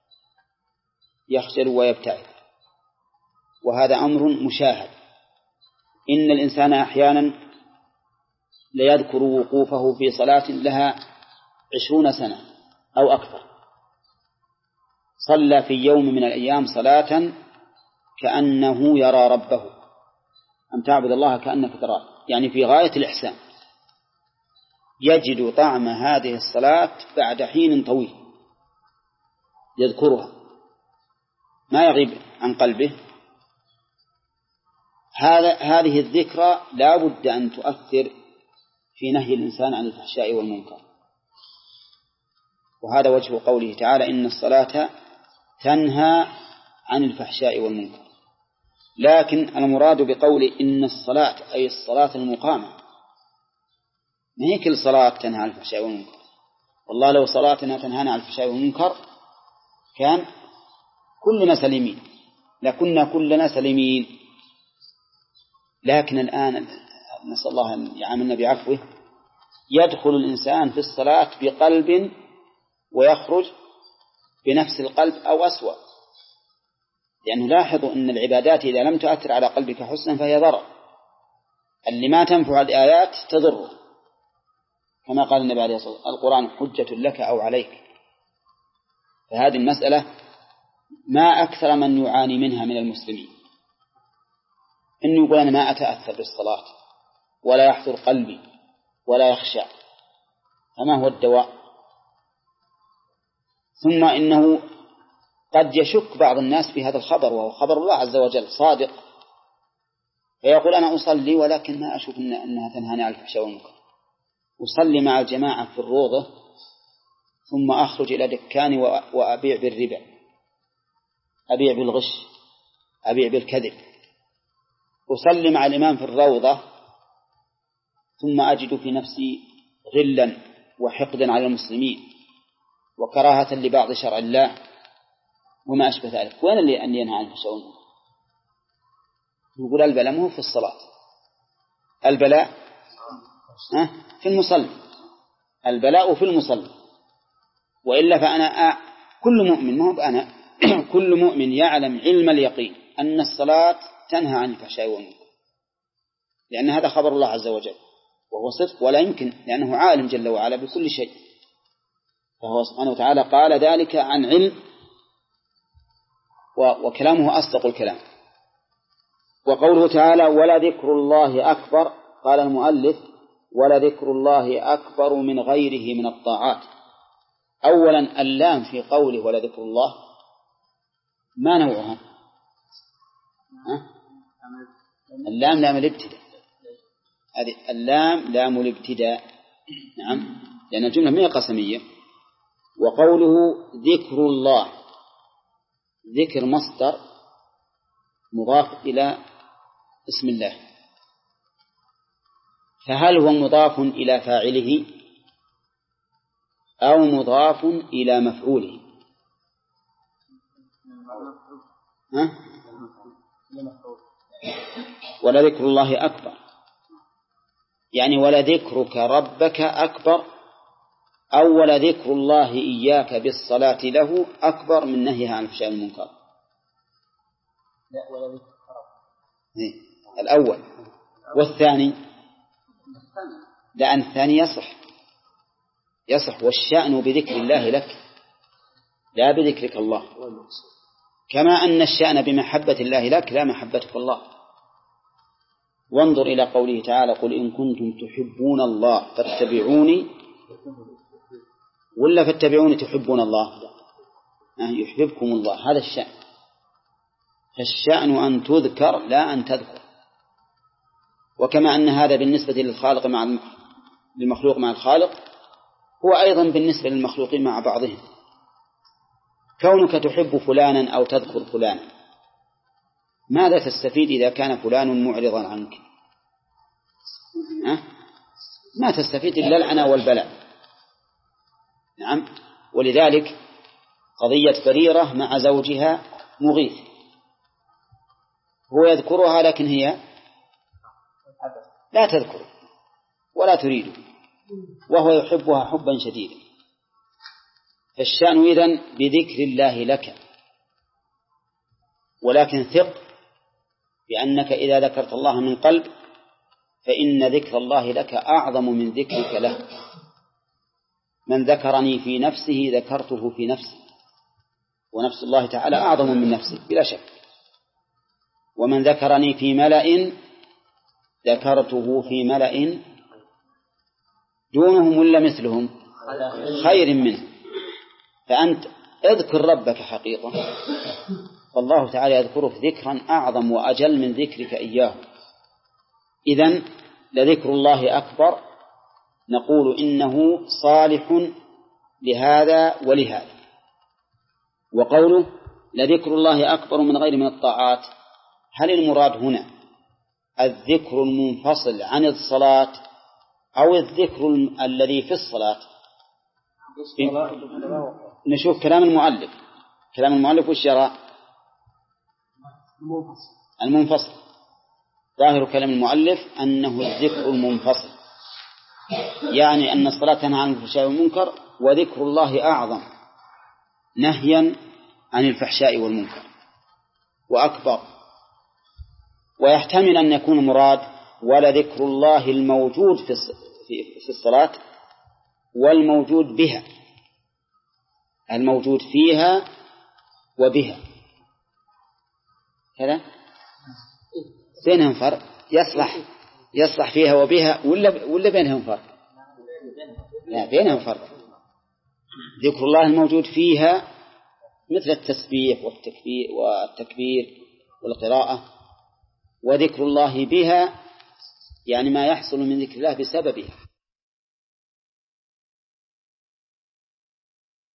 يخجل ويبتعد، وهذا أمر مشاهد. إن الإنسان أحيانا ليذكر وقوفه في صلاة لها 20 سنة أو أكثر، صلى في يوم من الأيام صلاة كأنه يرى ربه، أن تعبد الله كأنك تراه، يعني في غاية الإحسان، يجد طعم هذه الصلاة بعد حين طويل يذكرها ما يغيب عن قلبه. هذه الذكرى لا بد أن تؤثر في نهي الإنسان عن الفحشاء والمنكر. وهذا وجه قوله تعالى: إن الصلاة تنهى عن الفحشاء والمنكر. لكن المراد بقول إن الصلاة أي الصلاة المقامة، ما هي كل صلاة تنهى عن الفحشاء والمنكر. والله لو صلاتنا تنهانا عن الفحشاء والمنكر كان كلنا سليمين، لكنا كلنا سليمين. لكن الآن نسأل الله أن يعاملنا بعفوه، يدخل الإنسان في الصلاة بقلب ويخرج بنفس القلب أو أسوأ، لأنه لاحظوا أن العبادات إذا لم تؤثر على قلبك حسنا فهي ضرر، اللي ما تنفع الآيات تضره، كما قال النبي عليه الصلاة والسلام: القرآن حجة لك أو عليك. فهذه المسألة ما أكثر من يعاني منها من المسلمين، إنه يقول أنا ما أتأثر بالصلاة ولا يحضر قلبي ولا يخشع، فما هو الدواء؟ ثم إنه قد يشك بعض الناس في هذا الخبر، وهو خبر الله عز وجل صادق، فيقول أنا أصلي ولكن ما أشوف أنها تنهاني عن الفحشاء والمنكر، أصلي مع الجماعة في الروضة ثم أخرج إلى دكاني وأبيع بالربا، أبيع بالغش، أبيع بالكذب، أصلي مع الإمام في الروضة ثم أجد في نفسي غلا وحقدا على المسلمين وكراهة لبعض شرع الله وما أشبه ذلك. وين اللي ينهى عن الفحشاء والمنكر؟ يقول البلاء مو في الصلاة، البلاء في المصلي، البلاء في المصلي. وإلا فأنا كل مؤمن، ما هو أنا كل مؤمن يعلم علم اليقين أن الصلاة تنهى عن الفحشاء والمنكر، لأن هذا خبر الله عز وجل وهو صدق ولا يمكن، لأنه عالم جل وعلا بكل شيء، فهو سبحانه وتعالى قال ذلك عن علم، وكلامه أصدق الكلام. وقوله تعالى: ولذكر الله أكبر، قال المؤلف: ولذكر الله أكبر من غيره من الطاعات. أولا اللام في قوله ولذكر الله ما نوعها؟ اللام لام الابتداء، هذه اللام لام الابتداء، نعم، لأن الجملة ما هي قسمية. وقوله ذكر الله، ذكر مصدر مضاف إلى اسم الله، فهل هو مضاف إلى فاعله أو مضاف إلى مفعوله؟ ولذكر الله أكبر، يعني ولذكرك ربك أكبر، أو ولذكر الله إياك بالصلاة له أكبر من نهيها عن الفحشاء والمنكر؟ لا، ولذكر الأول. والثاني لأن الثاني يصح، والشأن بذكر الله لك لا بذكرك الله، كما أن الشأن بمحبة الله لك لا محبتك الله. وانظر إلى قوله تعالى قل إن كنتم تحبون الله فاتبعوني، ولا فاتبعوني تحبون الله؟ يحببكم الله، هذا الشأن. فالشأن أن تذكر لا أن تذكر. وكما أن هذا بالنسبة للخالق مع المخلوق مع الخالق، هو أيضا بالنسبة للمخلوقين مع بعضهم. كونك تحب فلانا أو تذكر فلانا، ماذا تستفيد إذا كان فلان معرضا عنك؟ ما تستفيد إلا العنى والبلاء. نعم. ولذلك قضية بريرة مع زوجها مغيث، هو يذكرها لكن هي لا تذكر ولا تريد، وهو يحبها حبا شديدا. فالشأن إذن بذكر الله لك، ولكن ثق بأنك إذا ذكرت الله من قلب فإن ذكر الله لك أعظم من ذكرك له. من ذكرني في نفسه ذكرته في نفسي، ونفس الله تعالى أعظم من نفسه بلا شك. ومن ذكرني في ملأ ذكرته في ملأ دونهم ولا مثلهم خير منه. فأنت اذكر ربك حقيقة، فالله تعالى يذكرك ذكرا أعظم وأجل من ذكرك إياه. إذن لذكر الله أكبر، نقول إنه صالح لهذا ولهذا. وقوله لذكر الله أكبر من غير من الطاعات، هل المراد هنا الذكر المنفصل عن الصلاة أو الذكر الذي في الصلاة؟ نشوف كلام المؤلف. كلام المؤلف وش يرى؟ المنفصل. ظاهر كلام المؤلف أنه الذكر المنفصل، يعني أن الصلاة تنهى عن الفحشاء والمنكر، وذكر الله أعظم نهيا عن الفحشاء والمنكر وأكبر. ويحتمل أن يكون المراد ولذكر الله الموجود في الصلاة والموجود بها، الموجود فيها وبها، كذا بينهم فرق. يصلح فيها وبها ولا بينهم فرق؟ لا، بينهم فرق. ذكر الله الموجود فيها مثل التسبيح والتكبير والقراءة، وذكر الله بها يعني ما يحصل من ذكر الله بسببها.